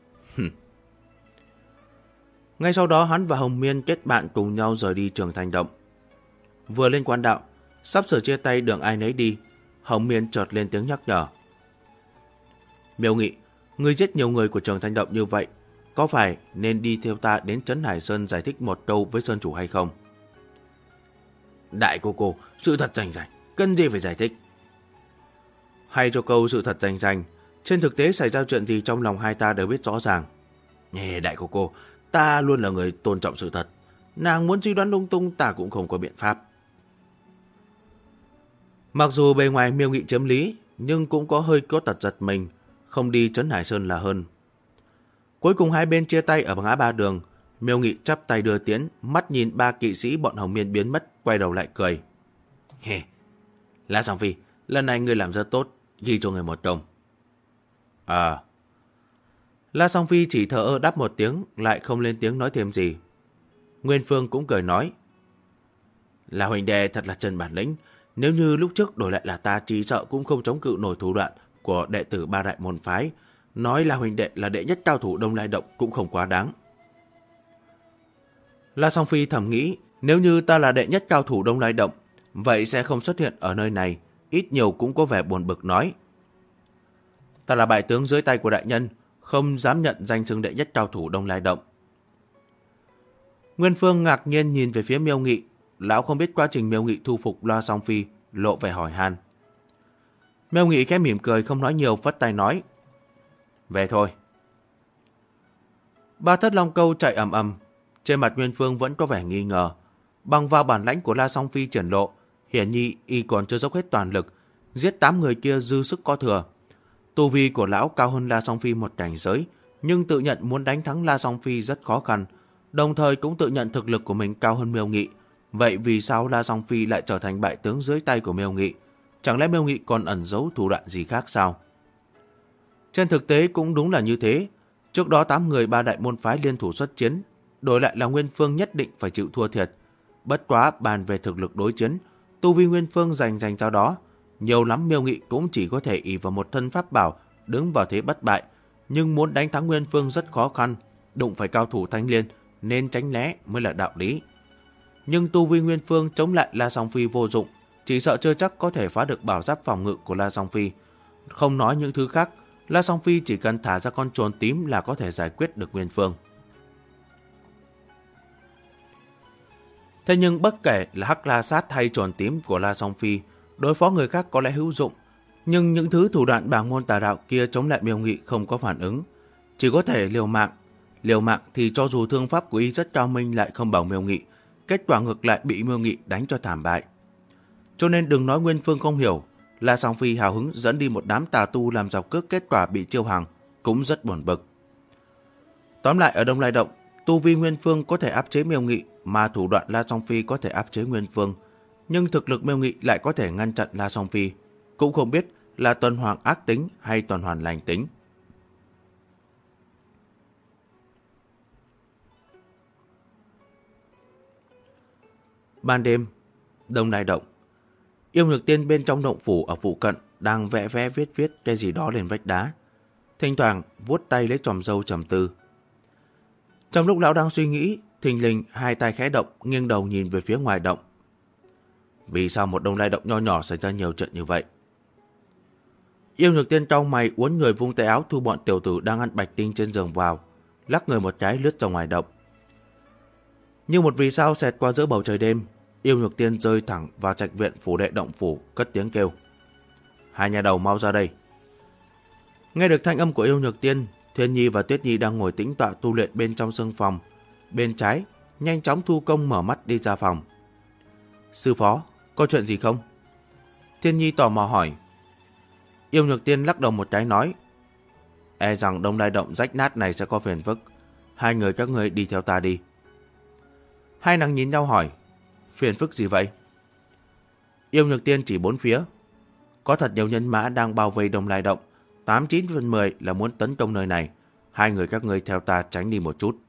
Ngay sau đó hắn và Hồng Miên kết bạn cùng nhau rời đi Trường Thanh Động. Vừa lên quan đạo, sắp sửa chia tay đường ai nấy đi, Hồng Miên chợt lên tiếng nhắc nhở. Miêu Nghị, ngươi giết nhiều người của Trường Thanh Động như vậy, có phải nên đi theo ta đến Trấn Hải Sơn giải thích một câu với Sơn Chủ hay không? Đại cô, sự thật rành rành, cần gì phải giải thích? Hay cho câu sự thật rành rành, trên thực tế xảy ra chuyện gì trong lòng hai ta đều biết rõ ràng. Nghe đại cô, ta luôn là người tôn trọng sự thật. Nàng muốn suy đoán lung tung ta cũng không có biện pháp. Mặc dù bề ngoài Miêu Nghị chiếm lý, nhưng cũng có tật giật mình, không đi Trấn Hải Sơn là hơn. Cuối cùng hai bên chia tay ở ngã ba đường. Miêu Nghị chắp tay đưa tiễn, mắt nhìn ba kỵ sĩ bọn Hồng Miên biến mất, quay đầu lại cười. La Song Phi, lần này ngươi làm rất tốt, ghi cho người một đồng. La Song Phi chỉ thở ơ đáp một tiếng, lại không lên tiếng nói thêm gì. Nguyên Phương cũng cười nói. Là huynh đệ thật là chân bản lĩnh, nếu như lúc trước đổi lại là ta chỉ sợ cũng không chống cự nổi thủ đoạn của đệ tử ba đại môn phái. Nói là huynh đệ là đệ nhất cao thủ Đông Lai Động cũng không quá đáng. La Song Phi thầm nghĩ, nếu như ta là đệ nhất cao thủ Đông Lai Động, vậy sẽ không xuất hiện ở nơi này, ít nhiều cũng có vẻ buồn bực nói. Ta là bại tướng dưới tay của đại nhân, không dám nhận danh xưng đệ nhất cao thủ Đông Lai Động. Nguyên Phương ngạc nhiên nhìn về phía Miêu Nghị, lão không biết quá trình Miêu Nghị thu phục La Song Phi, lộ vẻ hỏi han. Miêu Nghị khẽ mỉm cười không nói nhiều, phất tay nói. Về thôi. Ba thất long câu chạy ầm ầm, trên mặt Nguyên Phương vẫn có vẻ nghi ngờ. Bằng vào bản lãnh của La Song Phi triển lộ, hiển nhiên y còn chưa dốc hết toàn lực, giết 8 người kia dư sức có thừa. Tu vi của lão cao hơn La Song Phi một cảnh giới, nhưng tự nhận muốn đánh thắng La Song Phi rất khó khăn, đồng thời cũng tự nhận thực lực của mình cao hơn Miêu Nghị. Vậy vì sao La Song Phi lại trở thành bại tướng dưới tay của Miêu Nghị? Chẳng lẽ Miêu Nghị còn ẩn giấu thủ đoạn gì khác sao? Trên thực tế cũng đúng là như thế. Trước đó 8 người ba đại môn phái liên thủ xuất chiến, đổi lại là Nguyên Phương nhất định phải chịu thua thiệt. Bất quá bàn về thực lực đối chiến, tu vi Nguyên Phương giành cho đó, nhiều lắm Miêu Nghị cũng chỉ có thể ỷ vào một thân pháp bảo, đứng vào thế bất bại. Nhưng muốn đánh thắng Nguyên Phương rất khó khăn, đụng phải cao thủ Thanh Liên nên tránh né mới là đạo lý. Nhưng tu vi Nguyên Phương chống lại La Song Phi vô dụng, chỉ sợ chưa chắc có thể phá được bảo giáp phòng ngự của La Song Phi. Không nói những thứ khác, La Song Phi chỉ cần thả ra con trồn tím là có thể giải quyết được Nguyên Phương. Thế nhưng bất kể là Hắc La Sát hay trồn tím của La Song Phi, đối phó người khác có lẽ hữu dụng, nhưng những thứ thủ đoạn bảng môn tà đạo kia chống lại Miêu Nghị không có phản ứng, chỉ có thể liều mạng. Liều mạng thì cho dù thương pháp của y rất cao minh lại không bằng Miêu Nghị, kết quả ngược lại bị Miêu Nghị đánh cho thảm bại. Cho nên đừng nói Nguyên Phương không hiểu, La Song Phi hào hứng dẫn đi một đám tà tu làm dọc cước, kết quả bị chiêu hàng, cũng rất buồn bực. Tóm lại ở Đông Lai Động, tu vi Nguyên Phương có thể áp chế Miêu Nghị, mà thủ đoạn La Song Phi có thể áp chế Nguyên Phương, nhưng thực lực Miêu Nghị lại có thể ngăn chặn La Song Phi, cũng không biết là tuần hoàn ác tính hay tuần hoàn lành tính. Ban đêm, Đông Lai Động. Yêu Nhược Tiên bên trong động phủ ở phụ cận đang vẽ viết cái gì đó lên vách đá. thỉnh thoảng vuốt tay lấy chòm râu trầm tư. Trong lúc lão đang suy nghĩ, thình lình hai tay khẽ động, nghiêng đầu nhìn về phía ngoài động. Vì sao một Đông Lai động nho nhỏ xảy ra nhiều chuyện như vậy? Yêu Nhược Tiên cau mày, uốn người vung tay áo thu bọn tiểu tử đang ăn bạch tinh trên giường vào, lắc người một cái lướt ra ngoài động. Như một vì sao xẹt qua giữa bầu trời đêm, Yêu Nhược Tiên rơi thẳng vào trạch viện phủ đệ động phủ, cất tiếng kêu. Hai nhà đầu mau ra đây. Nghe được thanh âm của Yêu Nhược Tiên, Thiên Nhi và Tuyết Nhi đang ngồi tĩnh tọa tu luyện bên trong sương phòng. Bên trái, nhanh chóng thu công mở mắt đi ra phòng. Sư phó, có chuyện gì không? Thiên Nhi tò mò hỏi. Yêu Nhược Tiên lắc đầu một cái nói. E rằng Đông Lai động rách nát này sẽ có phiền phức. Hai người các ngươi đi theo ta đi. Hai nàng nhìn nhau hỏi. Phiền phức gì vậy? Yêu Nhược Tiên chỉ bốn phía. Có thật nhiều nhân mã đang bao vây Đông Lai động. 8-9 phần 10 là muốn tấn công nơi này. Hai người các ngươi theo ta tránh đi một chút.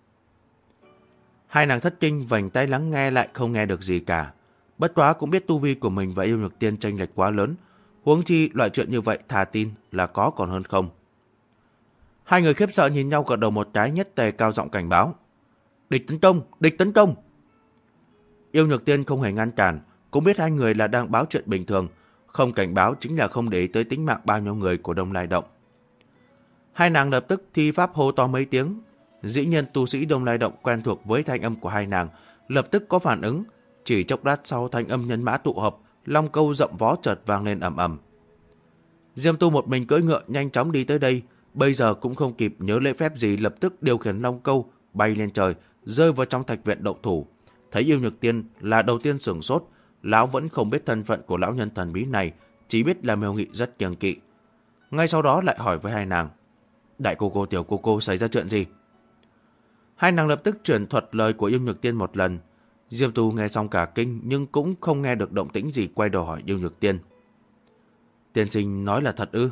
Hai nàng thất kinh vành tay lắng nghe lại không nghe được gì cả. Bất quá cũng biết tu vi của mình và Yêu Nhược Tiên chênh lệch quá lớn. Huống chi loại chuyện như vậy thà tin là có còn hơn không. Hai người khiếp sợ nhìn nhau gật đầu một cái, nhất tề cao giọng cảnh báo. Địch tấn công! Địch tấn công! Yêu Nhược Tiên không hề ngăn cản, cũng biết hai người là đang báo chuyện bình thường. Không cảnh báo chính là không để ý tới tính mạng bao nhiêu người của Đông Lai động. Hai nàng lập tức thi pháp hô to mấy tiếng. Dĩ nhiên tu sĩ Đông Lai động quen thuộc với thanh âm của hai nàng, lập tức có phản ứng. Chỉ chốc lát sau thanh âm nhân mã tụ hợp, long câu rộng vó chợt vang lên ầm ầm. Diêm Tu một mình cưỡi ngựa nhanh chóng đi tới đây, bây giờ cũng không kịp nhớ lễ phép gì, lập tức điều khiển long câu bay lên trời, rơi vào trong thạch viện động thủ. Thấy Yêu Nhược Tiên là đầu tiên sửng sốt, lão vẫn không biết thân phận của lão nhân thần bí này, chỉ biết là Miêu Nghị rất kiêng kỵ. Ngay sau đó lại hỏi với hai nàng. Đại cô cô, tiểu cô cô, xảy ra chuyện gì? Hai nàng lập tức chuyển thuật lời của Yêu Nhược Tiên một lần. Diêm Tu nghe xong cả kinh nhưng cũng không nghe được động tĩnh gì, quay đầu hỏi Yêu Nhược Tiên. Tiên sinh nói là thật ư?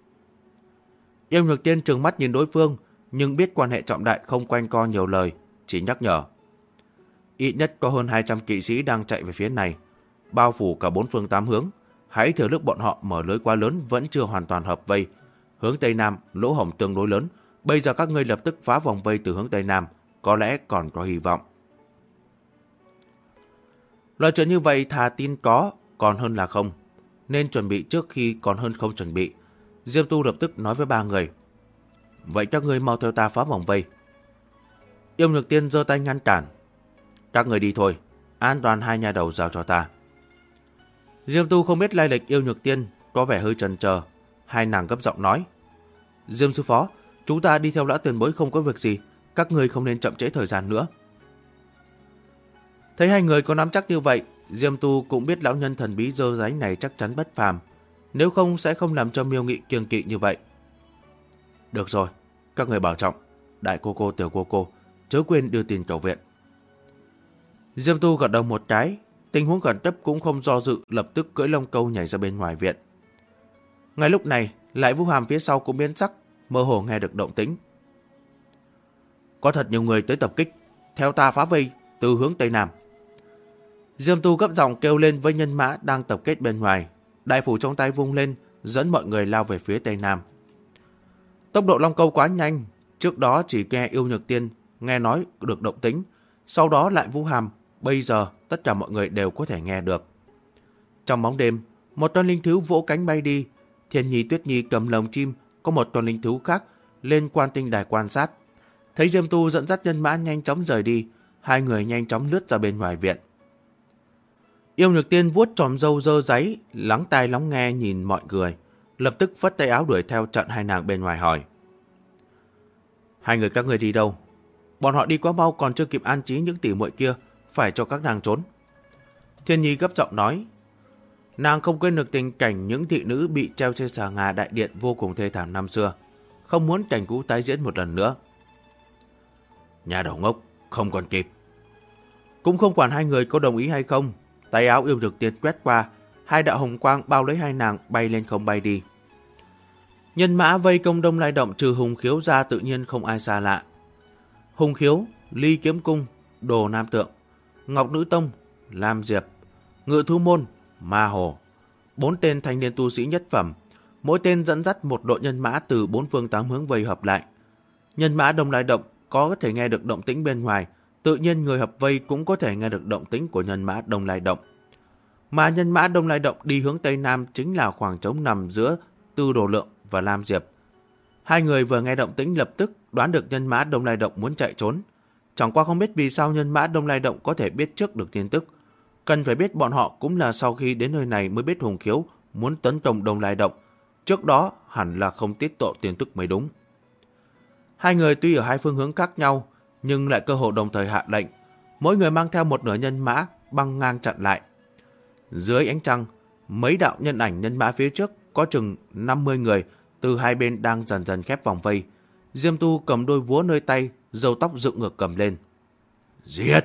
Yêu Nhược Tiên trừng mắt nhìn đối phương, nhưng biết quan hệ trọng đại không quanh co nhiều lời, chỉ nhắc nhở. Ít nhất có hơn 200 kỵ sĩ đang chạy về phía này, bao phủ cả 4 phương 8 hướng. Hãy thừa lúc bọn họ mở lưới quá lớn vẫn chưa hoàn toàn hợp vây. Hướng Tây Nam, lỗ hổng tương đối lớn. Bây giờ các ngươi lập tức phá vòng vây từ hướng Tây Nam, có lẽ còn có hy vọng. Loại chuyện như vậy thà tin có, còn hơn là không. Nên chuẩn bị trước khi còn hơn không chuẩn bị. Diêm Tu lập tức nói với ba người. Vậy các ngươi mau theo ta phá vòng vây. Yêu Nhược Tiên giơ tay ngăn cản. Các người đi thôi, an toàn hai nhà đầu giao cho ta. Diêm Tu không biết lai lịch Yêu Nhược Tiên, có vẻ hơi chần chờ. Hai nàng gấp giọng nói. Diêm sư phó, chúng ta đi theo lão tiền bối không có việc gì, các người không nên chậm trễ thời gian nữa. Thấy hai người có nắm chắc như vậy, Diêm Tu cũng biết lão nhân thần bí dơ dáy này chắc chắn bất phàm, nếu không sẽ không làm cho Miêu Nghị kiêng kỵ như vậy. Được rồi, các người bảo trọng, đại cô cô, tiểu cô cô, chớ quên đưa tin cầu viện. Diêm Tu gật đầu một cái, tình huống khẩn cấp cũng không do dự, lập tức cưỡi long câu nhảy ra bên ngoài viện. Ngay lúc này, Lại Vũ Hàm phía sau cũng biến sắc, mơ hồ nghe được động tĩnh. Có thật nhiều người tới tập kích, theo ta phá vây từ hướng Tây Nam. Diêm Tu gấp giọng kêu lên với nhân mã đang tập kết bên ngoài. Đại phủ trong tay vung lên, dẫn mọi người lao về phía Tây Nam. Tốc độ long câu quá nhanh, trước đó chỉ nghe Yêu Nhược Tiên nghe nói được động tĩnh, sau đó Lại Vũ Hàm, bây giờ tất cả mọi người đều có thể nghe được. Trong bóng đêm, một con linh thú vỗ cánh bay đi. Thiên Nhi, Tuyết Nhi cầm lồng chim, có một con linh thú khác lên quan tinh đài quan sát. Thấy Diêm Tu dẫn dắt nhân mã nhanh chóng rời đi, hai người nhanh chóng lướt ra bên ngoài viện. Yêu Nhược Tiên vuốt chòm râu dơ dáy, lắng tai lắng nghe nhìn mọi người, lập tức phất tay áo đuổi theo chặn hai nàng bên ngoài hỏi. Hai người các ngươi đi đâu? Bọn họ đi quá mau, còn chưa kịp an trí những tỉ muội kia, phải cho các nàng trốn. Thiên Nhi gấp giọng nói. Nàng không quên được tình cảnh những thị nữ bị treo trên xà ngà đại điện vô cùng thê thảm năm xưa, không muốn cảnh cũ tái diễn một lần nữa. Nhà đầu ngốc, không còn kịp. Cũng không quản hai người có đồng ý hay không, tay áo Yêu Nhược Tiên quét qua, hai đạo hồng quang bao lấy hai nàng bay lên không bay đi. Nhân mã vây công Đông Lai động trừ Hùng Khiếu ra tự nhiên không ai xa lạ. Hùng Khiếu, Ly Kiếm Cung, Đồ Nam Tượng, Ngọc Nữ Tông, Lam Diệp, Ngự Thú Môn, Ma Hồ, 4 tên thanh niên tu sĩ nhất phẩm, Mỗi tên dẫn dắt một đội nhân mã từ 4 phương 8 hướng vây hợp lại. Nhân mã Đông Lai Động có thể nghe được động tĩnh bên ngoài, tự nhiên người hợp vây cũng có thể nghe được động tĩnh của nhân mã Đông Lai Động. Mà nhân mã Đông Lai Động đi hướng Tây Nam chính là khoảng trống nằm giữa Tư Đồ Lượng và Lam Diệp. Hai người vừa nghe động tĩnh lập tức đoán được nhân mã Đông Lai Động muốn chạy trốn. Chẳng qua không biết vì sao nhân mã Đông Lai Động có thể biết trước được tin tức. Cần phải biết bọn họ cũng là sau khi đến nơi này mới biết Hùng Khiếu muốn tấn công Đông Lai Động. Trước đó hẳn là không tiết lộ tin tức mới đúng. Hai người tuy ở hai phương hướng khác nhau, nhưng lại cơ hội đồng thời hạ lệnh. Mỗi người mang theo một nửa nhân mã băng ngang chặn lại. Dưới ánh trăng, mấy đạo nhân ảnh nhân mã phía trước có chừng 50 người từ hai bên đang dần dần khép vòng vây. Diêm Tu cầm đôi búa nơi tay, râu tóc dựng ngược cầm lên. Giết!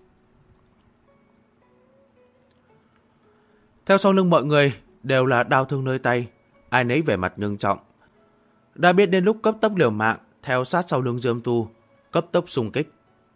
Theo sau lưng mọi người đều là đao thương nơi tay, ai nấy vẻ mặt nghiêm trọng. Đã biết đến lúc cấp tốc liều mạng, theo sát sau lưng Diêm Tu, cấp tốc xung kích.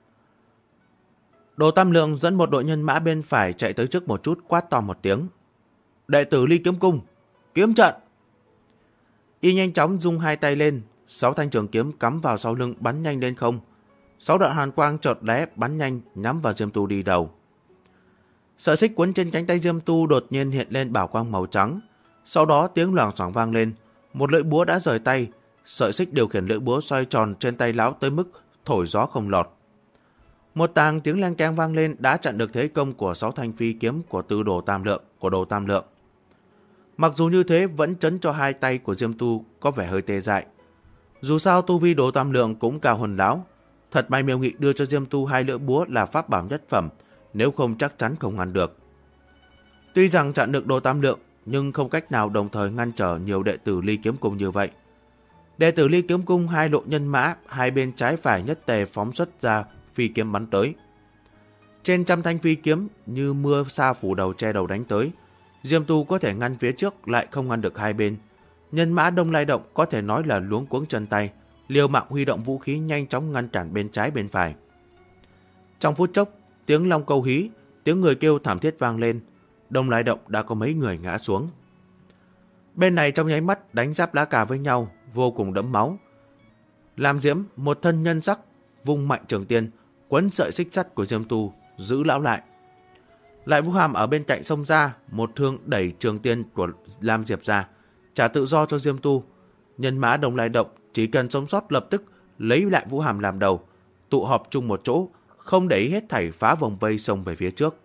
Đồ Tam Lượng dẫn một đội nhân mã bên phải chạy tới trước một chút, quát to một tiếng. Đệ tử Ly Kiếm Cung, kiếm trận! Y nhanh chóng rung hai tay lên, 6 thanh trường kiếm cắm vào sau lưng bắn nhanh lên không. 6 đoạn hàn quang chợt lóe bắn nhanh nhắm vào Diêm Tu đi đầu. Sợi xích quấn trên cánh tay Diêm Tu đột nhiên hiện lên bảo quang màu trắng. Sau đó tiếng loảng xoảng vang lên, một lưỡi búa đã rời tay. Sợi xích điều khiển lưỡi búa xoay tròn trên tay lão tới mức thổi gió không lọt. Một tàng tiếng leng keng vang lên đã chặn được thế công của 6 thanh phi kiếm của Đồ Tam Lượng. Mặc dù như thế vẫn chấn cho hai tay của Diêm Tu có vẻ hơi tê dại. Dù sao tu vi Đồ Tam Lượng cũng cao hơn lão. Thật may Miêu Nghị đưa cho Diêm Tu hai lưỡi búa là pháp bảo nhất phẩm, nếu không chắc chắn không ngăn được. Tuy rằng chặn được Đồ Tam Lượng, nhưng không cách nào đồng thời ngăn trở nhiều đệ tử Ly Kiếm Cung như vậy. Đệ tử Ly Kiếm Cung hai lộ nhân mã, hai bên trái phải nhất tề phóng xuất ra phi kiếm bắn tới. Trên trăm thanh phi kiếm như mưa sa phủ đầu che đầu đánh tới. Diêm Tu có thể ngăn phía trước lại không ngăn được hai bên. Nhân mã Đông Lai Động có thể nói là luống cuống chân tay, liều mạng huy động vũ khí nhanh chóng ngăn cản bên trái bên phải. Trong phút chốc, tiếng long câu hí, tiếng người kêu thảm thiết vang lên. Đông Lai Động đã có mấy người ngã xuống. Bên này trong nháy mắt đánh giáp lá cà với nhau, vô cùng đẫm máu. Lam Diễm, một thân nhân sắc, vung mạnh trường tiên, quấn sợi xích sắt của Diêm Tu, giữ lão lại. Lại Vũ Hàm ở bên cạnh xông ra, một thương đẩy trường tiên của Lam Diệp ra, trả tự do cho Diêm Tu. Nhân mã Đông Lai Động chỉ cần sống sót lập tức lấy lại Vũ Hàm làm đầu, tụ họp chung một chỗ, không để ý hết thảy phá vòng vây xông về phía trước.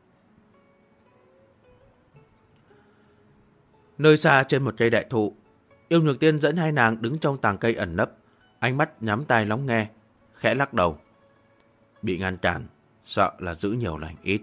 Nơi xa trên một cây đại thụ, Yêu Nhược Tiên dẫn hai nàng đứng trong tàng cây ẩn nấp, ánh mắt nhắm tai lắng nghe, khẽ lắc đầu. Bị ngăn cản, sợ là giữ nhiều lành ít.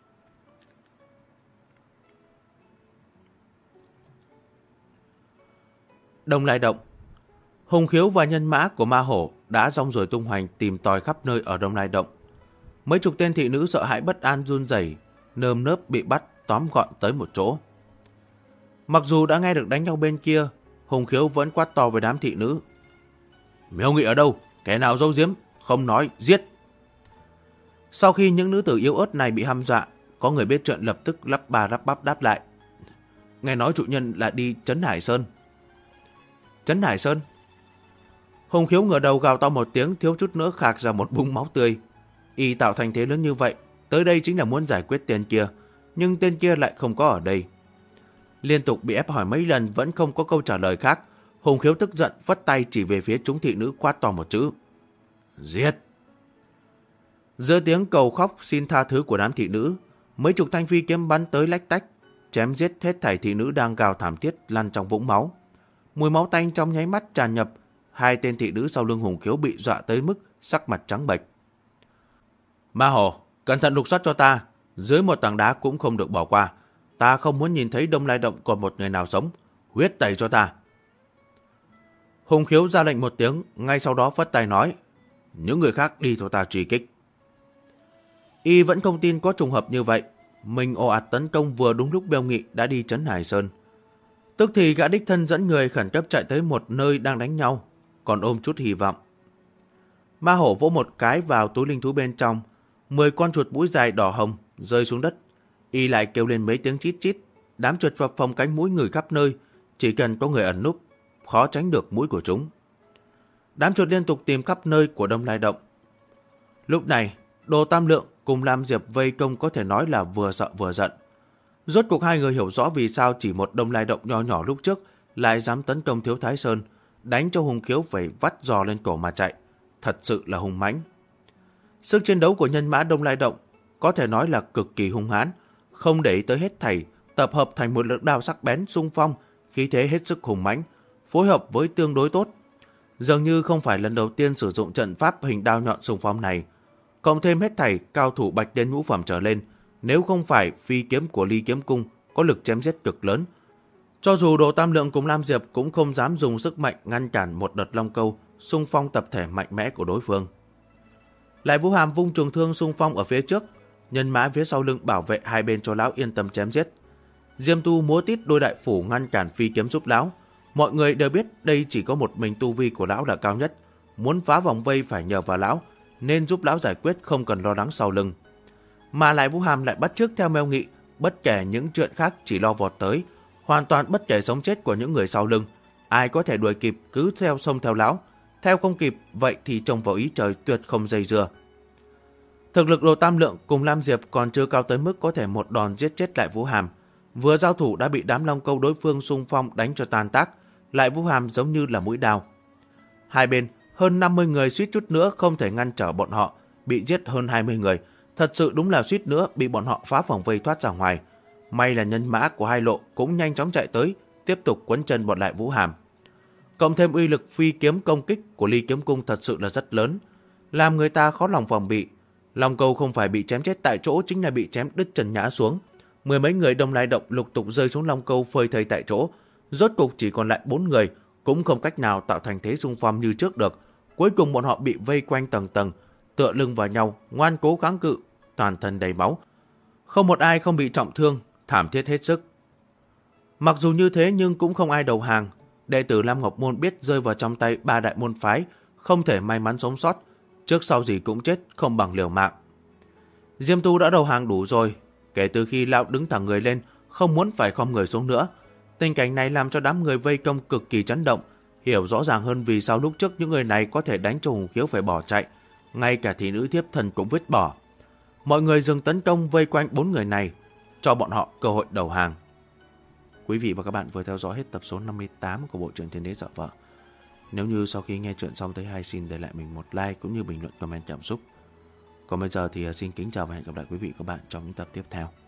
Đông Lai Động. Hùng Khiếu và nhân mã của Ma Hổ đã rong ruổi tung hoành tìm tòi khắp nơi ở Đông Lai Động. Mấy chục tên thị nữ sợ hãi bất an run rẩy, nơm nớp bị bắt tóm gọn tới một chỗ. Mặc dù đã nghe được đánh nhau bên kia, Hùng Khiếu vẫn quát to với đám thị nữ. Miêu Nghị ở đâu? Kẻ nào giấu giếm? Không nói, giết! Sau khi những nữ tử yếu ớt này bị hăm dọa, có người biết chuyện lập tức lắp ba lắp bắp đáp lại. Nghe nói chủ nhân là đi Trấn Hải Sơn. Trấn Hải Sơn? Hùng Khiếu ngửa đầu gào to một tiếng, thiếu chút nữa khạc ra một búng máu tươi. Y tạo thành thế lớn như vậy, tới đây chính là muốn giải quyết tên kia, nhưng tên kia lại không có ở đây. Liên tục bị ép hỏi mấy lần vẫn không có câu trả lời khác. Hùng Khiếu tức giận vất tay chỉ về phía chúng thị nữ quát to một chữ. Giết! Giữa tiếng cầu khóc xin tha thứ của đám thị nữ, mấy chục thanh phi kiếm bắn tới lách tách, chém giết hết thảy thị nữ đang gào thảm thiết lăn trong vũng máu. Mùi máu tanh trong nháy mắt tràn nhập, hai tên thị nữ sau lưng Hùng Khiếu bị dọa tới mức sắc mặt trắng bệch. Ma Hồ, cẩn thận lục soát cho ta, dưới một tảng đá cũng không được bỏ qua. Ta không muốn nhìn thấy Đông Lai Động còn một người nào sống, huyết tẩy cho ta. Hùng Khiếu ra lệnh một tiếng, ngay sau đó phất tay nói, những người khác đi theo ta truy kích. Y vẫn không tin có trùng hợp như vậy, mình ồ ạt tấn công vừa đúng lúc Bêu Nghị đã đi Trấn Hải Sơn. Tức thì gã đích thân dẫn người khẩn cấp chạy tới một nơi đang đánh nhau, còn ôm chút hy vọng. Ma Hổ vỗ một cái vào túi linh thú bên trong, 10 con chuột mũi dài đỏ hồng rơi xuống đất. Y lại kêu lên mấy tiếng chít chít, đám chuột phập phồng cánh mũi người khắp nơi, chỉ cần có người ẩn núp, khó tránh được mũi của chúng. Đám chuột liên tục tìm khắp nơi của Đông Lai Động. Lúc này, Đồ Tam Lượng cùng Lam Diệp vây công có thể nói là vừa sợ vừa giận. Rốt cuộc hai người hiểu rõ vì sao chỉ một Đông Lai Động nho nhỏ lúc trước lại dám tấn công Thiếu Thái Sơn, đánh cho Hùng Khiếu phải vắt giò lên cổ mà chạy. Thật sự là hung mãnh. Sức chiến đấu của nhân mã Đông Lai Động có thể nói là cực kỳ hung hãn, không để ý tới hết thảy, tập hợp thành một lưỡi đao sắc bén xung phong, khí thế hết sức hùng mãnh, phối hợp với tương đối tốt. Dường như không phải lần đầu tiên sử dụng trận pháp hình đao nhọn xung phong này, cộng thêm hết thảy cao thủ bạch đen ngũ phẩm trở lên, nếu không phải phi kiếm của Ly Kiếm Cung có lực chém giết cực lớn, cho dù Đồ Tam Lượng cùng Lam Diệp cũng không dám dùng sức mạnh ngăn cản một đợt long câu xung phong tập thể mạnh mẽ của đối phương. Lại Vũ Hàm vung trường thương xung phong ở phía trước, nhân mã phía sau lưng bảo vệ hai bên cho lão yên tâm chém giết. Diêm Tu múa tít đôi đại phủ ngăn cản phi kiếm giúp lão. Mọi người đều biết đây chỉ có một mình tu vi của lão là cao nhất, muốn phá vòng vây phải nhờ vào lão, nên giúp lão giải quyết không cần lo lắng sau lưng. Mà Lại Vũ Hàm lại bắt chước theo mêu nghị, bất kể những chuyện khác chỉ lo vọt tới, hoàn toàn bất kể sống chết của những người sau lưng. Ai có thể đuổi kịp cứ theo xông theo lão, theo không kịp vậy thì trông vào ý trời tuyệt không dây dưa. Thực lực Đồ Tam Lượng cùng Lam Diệp còn chưa cao tới mức có thể một đòn giết chết Lại Vũ Hàm. Vừa giao thủ đã bị đám long câu đối phương xung phong đánh cho tan tác. Lại Vũ Hàm giống như là mũi đao. Hai bên hơn 50 người suýt chút nữa không thể ngăn trở bọn họ, bị giết hơn 20 người. Thật sự đúng là suýt nữa bị bọn họ phá vòng vây thoát ra ngoài. May là nhân mã của hai lộ cũng nhanh chóng chạy tới, tiếp tục quấn chân bọn Lại Vũ Hàm. Cộng thêm uy lực phi kiếm công kích của Ly Kiếm Cung thật sự là rất lớn, làm người ta khó lòng phòng bị. Long câu không phải bị chém chết tại chỗ, chính là bị chém đứt chân ngã xuống. Mười mấy người Đông Lai Động lục tục rơi xuống long câu phơi thây tại chỗ. Rốt cục chỉ còn lại 4 người, cũng không cách nào tạo thành thế xung phong như trước được. Cuối cùng bọn họ bị vây quanh tầng tầng, tựa lưng vào nhau, ngoan cố kháng cự, toàn thân đầy máu. Không một ai không bị trọng thương, thảm thiết hết sức. Mặc dù như thế nhưng cũng không ai đầu hàng. Đệ tử Lam Ngọc Môn biết rơi vào trong tay ba đại môn phái, không thể may mắn sống sót, trước sau gì cũng chết, không bằng liều mạng. Diêm Tu đã đầu hàng đủ rồi, kể từ khi lão đứng thẳng người lên, không muốn phải khom người xuống nữa. Tình cảnh này làm cho đám người vây công cực kỳ chấn động, hiểu rõ ràng hơn vì sao lúc trước những người này có thể đánh cho Hùng Khiếu phải bỏ chạy, ngay cả thị nữ thiếp thần cũng vứt bỏ. Mọi người dừng tấn công vây quanh 4 người này, cho bọn họ cơ hội đầu hàng. Quý vị và các bạn vừa theo dõi hết tập số 58 của bộ truyện Thiên Đế Dọa Vợ. Nếu như sau khi nghe chuyện xong thấy hay, xin để lại mình một like cũng như bình luận comment cảm xúc. Còn bây giờ thì xin kính chào và hẹn gặp lại quý vị và các bạn trong những tập tiếp theo.